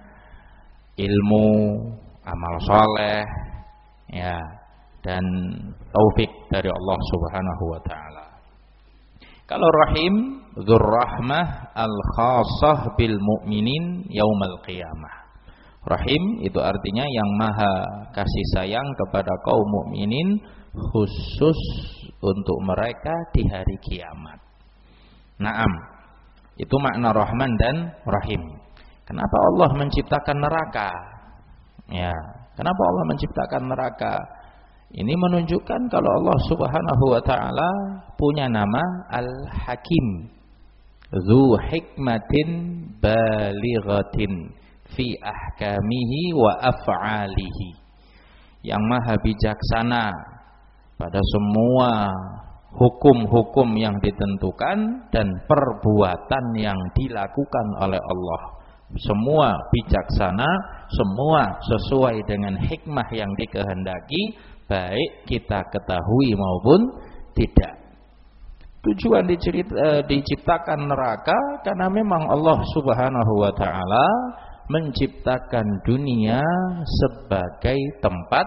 ilmu, amal soleh, ya, dan taufik dari Allah Subhanahu wa taala. Kalau Rahim, dzur-rahmah al-khassah bil mu'minin yaumal qiyamah. Rahim itu artinya yang maha kasih sayang kepada kaum mukminin khusus untuk mereka di hari kiamat. Naam, itu makna Rahman dan Rahim. Kenapa Allah menciptakan neraka? Ya, kenapa Allah menciptakan neraka? Ini menunjukkan kalau Allah Subhanahu wa taala punya nama Al-Hakim, Dzu hikmatin balighatin fi ahkamihi wa af'alihi, yang maha bijaksana pada semua hukum-hukum yang ditentukan dan perbuatan yang dilakukan oleh Allah. Semua bijaksana, semua sesuai dengan hikmah yang dikehendaki, baik kita ketahui maupun tidak. Tujuan diciptakan neraka karena memang Allah Subhanahu wa taala menciptakan dunia sebagai tempat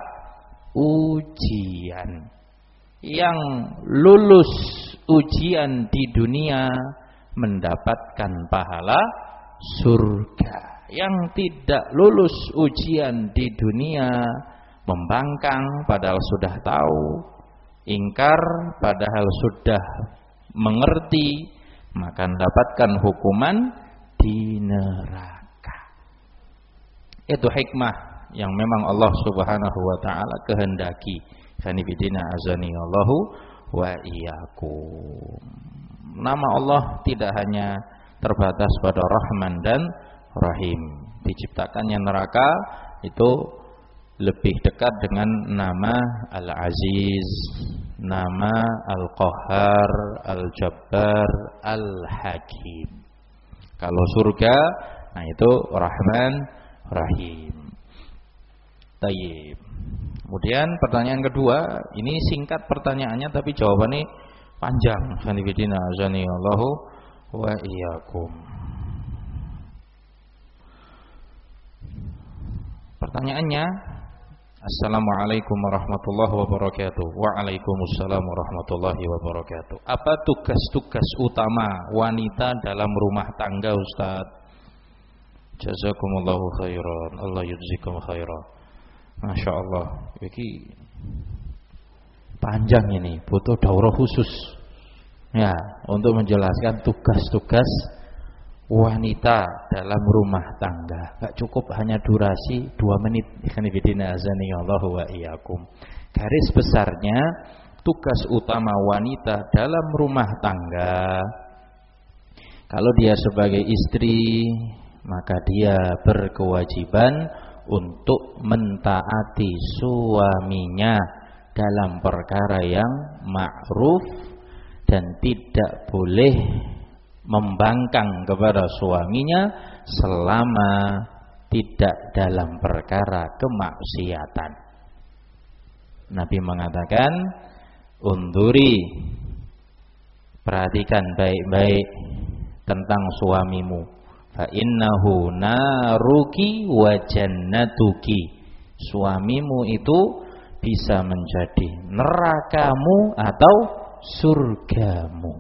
ujian. Yang lulus ujian di dunia mendapatkan pahala surga. Yang tidak lulus ujian di dunia membangkang padahal sudah tahu, ingkar padahal sudah mengerti, maka mendapatkan hukuman di neraka. Itu hikmah yang memang Allah Subhanahu wa taala kehendaki. Khanifidina azani Allahu wa iyyakum. Nama Allah tidak hanya terbatas pada Rahman dan Rahim. Diciptakannya neraka itu lebih dekat dengan nama Al-Aziz, nama Al-Qahhar, Al-Jabbar, Al-Hakim. Kalau surga, nah itu Rahman, Rahim. Tayyib. Kemudian pertanyaan kedua, ini singkat pertanyaannya tapi jawabannya panjang. Khanifidina azani Allahu wa iyyakum. Pertanyaannya, Assalamualaikum warahmatullahi wabarakatuh. Waalaikumsalam warahmatullahi wabarakatuh. Apa tugas-tugas utama wanita dalam rumah tangga, Ustaz? Jazakumullahu khairan. Allah yujzikum khairan. Masya Allah. Ini panjang ini, butuh daurah khusus ya untuk menjelaskan tugas-tugas wanita dalam rumah tangga. Gak cukup hanya durasi dua menit. Khanifidina azani Allahu wa iyyakum. Garis besarnya, tugas utama wanita dalam rumah tangga, kalau dia sebagai istri, maka dia berkewajiban untuk mentaati suaminya dalam perkara yang ma'ruf dan tidak boleh membangkang kepada suaminya selama tidak dalam perkara kemaksiatan. Nabi mengatakan, unduri, perhatikan baik-baik tentang suamimu. Fa innahu naruki wa jannatuki. Suamimu itu bisa menjadi nerakamu atau surgamu.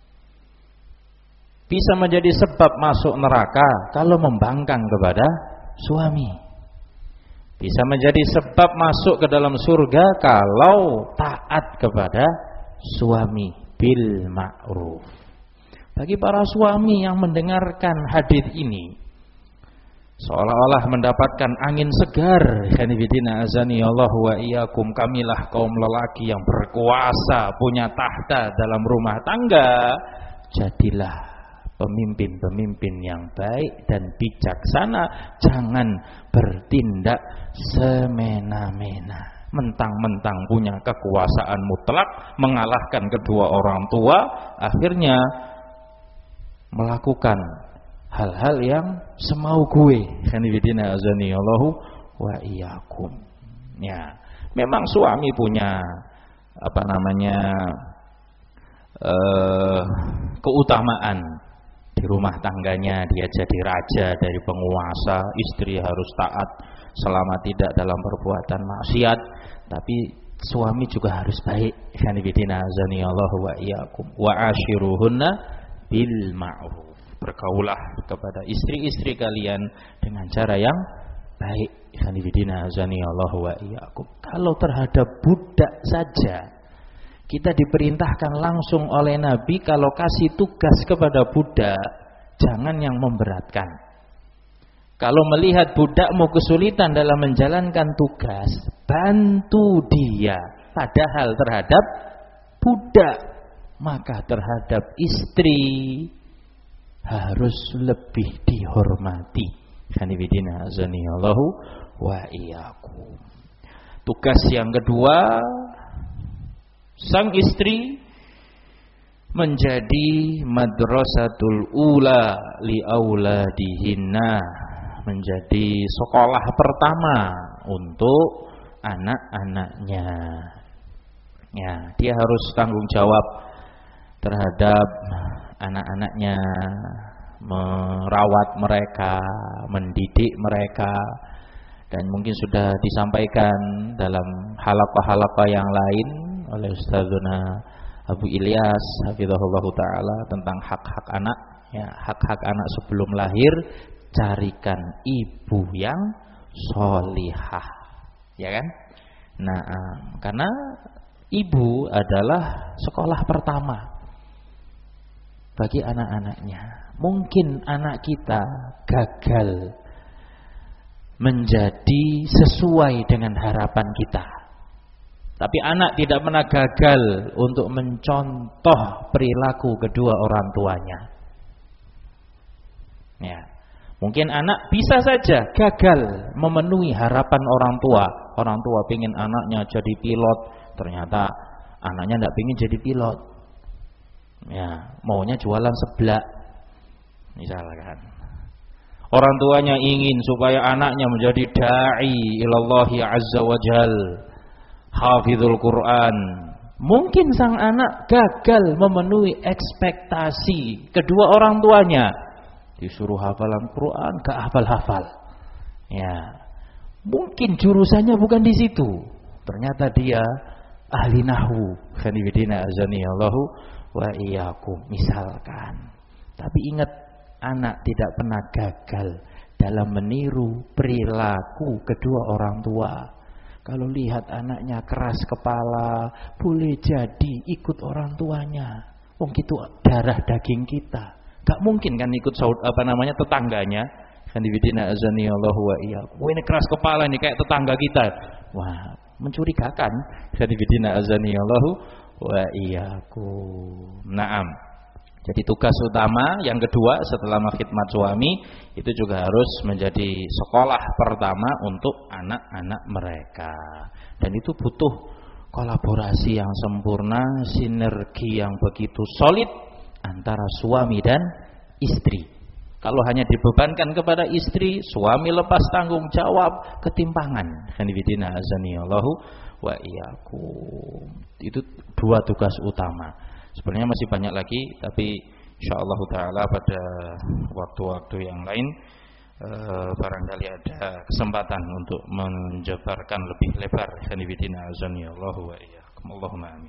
Bisa menjadi sebab masuk neraka kalau membangkang kepada suami. Bisa menjadi sebab masuk ke dalam surga kalau taat kepada suami bil ma'ruf. Bagi para suami yang mendengarkan hadis ini, seolah-olah mendapatkan angin segar. Khanifidina azani Allah wa iyyakum. Kamilah kaum lelaki yang berkuasa, punya tahta dalam rumah tangga. Jadilah pemimpin-pemimpin yang baik dan bijaksana. Jangan bertindak semena-mena, mentang-mentang punya kekuasaan mutlak, mengalahkan kedua orang tua, akhirnya melakukan hal-hal yang semau gue. Khanifidina azani Allahu wa iyyakum. Ya, memang suami punya apa namanya eh, keutamaan di rumah tangganya. Dia jadi raja dari penguasa. Istri harus taat selama tidak dalam perbuatan maksiat. Tapi suami juga harus baik. Khanifidina azani Allahu wa iyyakum. Wa ashiruhunna bil ma'ruf. Bergaulah kepada istri-istri kalian dengan cara yang baik. Khanifidina azani Allahu wa iyyakum. Kalau terhadap budak saja kita diperintahkan langsung oleh Nabi, kalau kasih tugas kepada budak jangan yang memberatkan. Kalau melihat budakmu kesulitan dalam menjalankan tugas, bantu dia. Padahal terhadap budak, maka terhadap istri harus lebih dihormati. Khanifidina azani Allahu wa iyyakum. Tugas yang kedua, sang istri menjadi madrasatul ula li auladihinna, menjadi sekolah pertama untuk anak-anaknya. Ya, dia harus tanggung jawab terhadap anak-anaknya, merawat mereka, mendidik mereka. Dan mungkin sudah disampaikan dalam halaqah-halaqah yang lain oleh Ustazuna Abu Ilyas hafizahullahu taala tentang hak-hak anak. Ya, hak-hak anak sebelum lahir, carikan ibu yang sholihah, ya kan? Nah, karena ibu adalah sekolah pertama bagi anak-anaknya. Mungkin anak kita gagal menjadi sesuai dengan harapan kita. Tapi anak tidak pernah gagal untuk mencontoh perilaku kedua orang tuanya. Ya. Mungkin anak bisa saja gagal memenuhi harapan orang tua. Orang tua pengen anaknya jadi pilot, ternyata anaknya tidak pengen jadi pilot. Ya, maunya jualan seblak, misalkan. Orang tuanya ingin supaya anaknya menjadi dai ilallahi azza wa jal, hafizul Quran. Mungkin sang anak gagal memenuhi ekspektasi kedua orang tuanya. Disuruh hafalan Quran, gak hafal-hafal. Ya, mungkin jurusannya bukan di situ. Ternyata dia ahli nahwu. Khanifidina azani Allahu wa iyyakum, misalkan. Tapi ingat, anak tidak pernah gagal dalam meniru perilaku kedua orang tua. Kalau lihat anaknya keras kepala, boleh jadi ikut orang tuanya. Wong itu darah daging kita. Gak mungkin kan ikut saud apa namanya tetangganya. Khanifidina azani Allahu wa iyyakum. Wah, ini keras kepala ini kayak tetangga kita. Wah, mencurigakan. Khanifidina azani Allahu wa iyyakum. Naam. Jadi tugas utama yang kedua setelah khidmat suami itu juga harus menjadi sekolah pertama untuk anak-anak mereka. Dan itu butuh kolaborasi yang sempurna, sinergi yang begitu solid antara suami dan istri. Kalau hanya dibebankan kepada istri, suami lepas tanggung jawab, ketimpangan. Khanifidina azani Allahu wa iyyakum. Itu dua tugas utama. Sebenarnya masih banyak lagi, tapi insyaallah taala pada waktu-waktu yang lain eh, barangkali ada kesempatan untuk menjabarkan lebih lebar. Khanifidina azani Allahu wa iyyakum. Allahumma amin.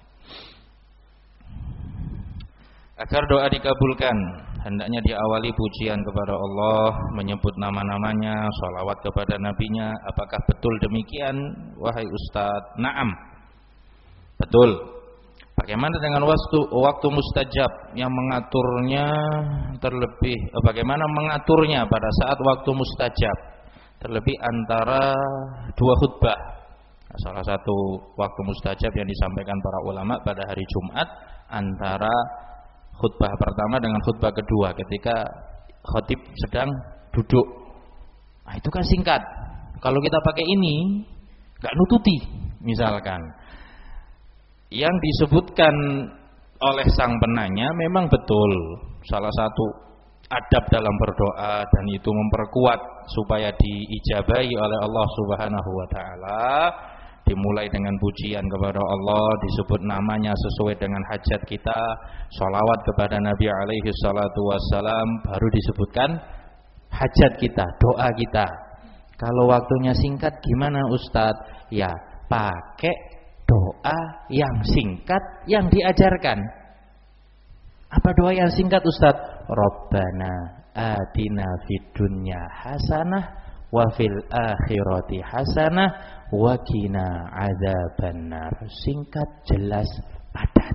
Agar doa dikabulkan, hendaknya diawali pujian kepada Allah, menyebut nama-namanya, sholawat kepada nabinya. Apakah betul demikian, wahai Ustaz? Naam, betul. Bagaimana dengan waktu waktu mustajab yang mengaturnya terlebih? Bagaimana mengaturnya pada saat waktu mustajab? Terlebih antara dua khutbah. Salah satu waktu mustajab yang disampaikan para ulama pada hari Jumat antara khutbah pertama dengan khutbah kedua ketika khatib sedang duduk. Nah, itu kan singkat. Kalau kita pakai ini gak nututi misalkan. Yang disebutkan oleh sang penanya memang betul. Salah satu adab dalam berdoa dan itu memperkuat supaya diijabahi oleh Allah Subhanahu wa taala. Dimulai dengan pujian kepada Allah, disebut namanya sesuai dengan hajat kita, sholawat kepada Nabi alaihi salatu wassalam, baru disebutkan hajat kita, doa kita. Kalau waktunya singkat gimana Ustadz? Ya, pakai doa yang singkat yang diajarkan. Apa doa yang singkat Ustadz? Rabbana atina fid dunya hasanah wa fil akhirati hasanah wa qina adzabannar. Singkat, jelas, padat.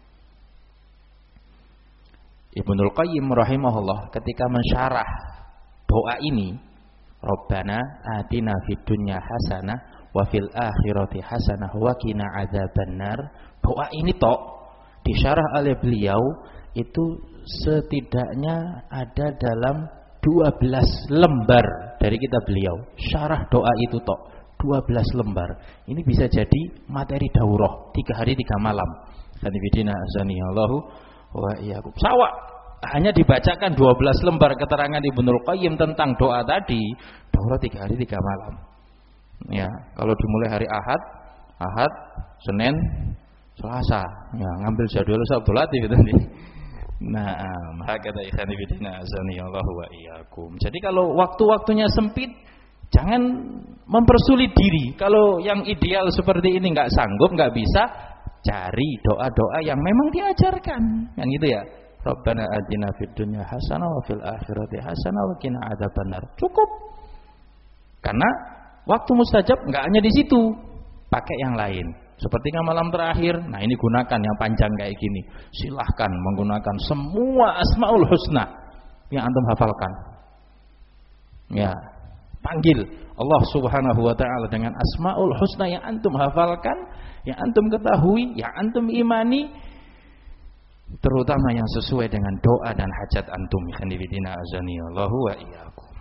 Ibnul Qayyim rahimahullah ketika mensyarah doa ini, Rabbana atina fid dunya hasanah wa fil akhirati hasanah wa qina adzabannar, doa ini tok disyarah oleh beliau itu setidaknya ada dalam dua belas lembar dari kitab beliau. Syarah doa itu tok dua belas lembar. Ini bisa jadi materi daurah tiga hari tiga malam. Khanifidina azani Allahu wa iyyakum. Sawa hanya dibacakan dua belas lembar keterangan Ibnul Qayyim tentang doa tadi, daurah tiga hari tiga malam. Ya, kalau dimulai hari Ahad, Ahad, Senin, Selasa, ya ngambil jadwal Sabtu Latif gitu nih. Nah, hakata ikhani fillah azani Allahu wa iyyakum. Jadi kalau waktu-waktunya sempit, jangan mempersulit diri. Kalau yang ideal seperti ini nggak sanggup, nggak bisa, cari doa-doa yang memang diajarkan. Yang gitu ya. Rabbana atina fid dunya hasanah wa fil akhirati hasanah wa qina adzabannar. Cukup. Karena waktu mustajab nggak hanya di situ, pakai yang lain. Seperti malam terakhir, nah ini gunakan yang panjang kayak gini. Silahkan menggunakan semua asmaul husna yang antum hafalkan. Ya, Panggil Allah Subhanahu wa taala dengan Asmaul Husna yang antum hafalkan, yang antum ketahui, yang antum imani, terutama yang sesuai dengan doa dan hajat antum. Khanifidina azani Allahu wa iyyakum.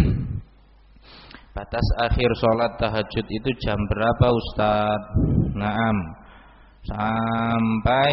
Batas akhir sholat tahajud itu jam berapa Ustaz? Naam, sampai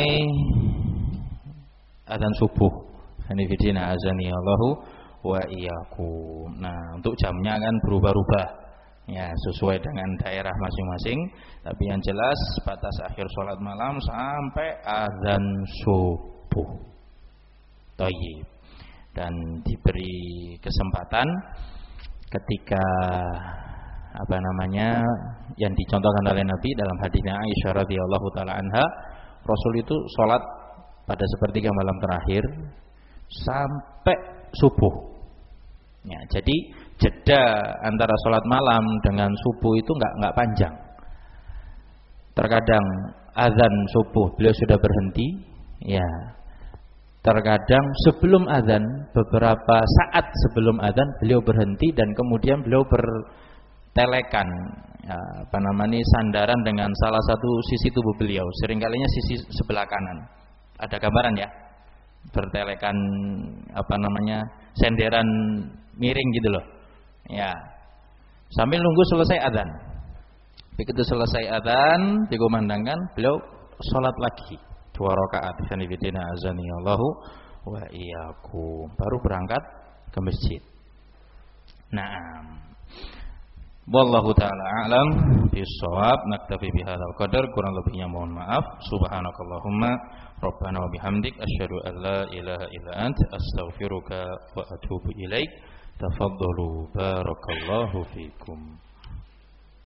adzan subuh. Khanifidina azani Allahu wa iyyakum. Nah, untuk jamnya kan berubah-ubah, ya sesuai dengan daerah masing-masing. Tapi yang jelas batas akhir sholat malam sampai adzan subuh. Thayyib. Dan diberi kesempatan ketika apa namanya yang dicontohkan oleh Nabi dalam hadisnya Aisyah radhiyallahu taala anha, Rasul itu sholat pada sepertiga malam terakhir sampai subuh. Ya, jadi jeda antara sholat malam dengan subuh itu nggak nggak panjang. Terkadang azan subuh beliau sudah berhenti, ya. Terkadang sebelum azan, beberapa saat sebelum azan beliau berhenti dan kemudian beliau bertelekan, ya, apa namanya sandaran dengan salah satu sisi tubuh beliau. Seringkalinya sisi sebelah kanan. Ada gambaran ya? Bertelekan apa namanya senderan miring gitu loh, ya, sambil nunggu selesai adzan. Begitu selesai adzan dikumandangkan, beliau sholat lagi dua rakaat. Khanifidina azani Allahu wa iyyakum, baru berangkat ke masjid. Naam, wallahu taala a'lam bishawab. Naktafi bihadzal qadar, kurang lebihnya mohon maaf. Subhanakallahumma rabbana wa bihamdik asyhadu an la ilaha illa anta astaghfiruka wa atubu ilaik. Tafaddalu barakallahu fikum.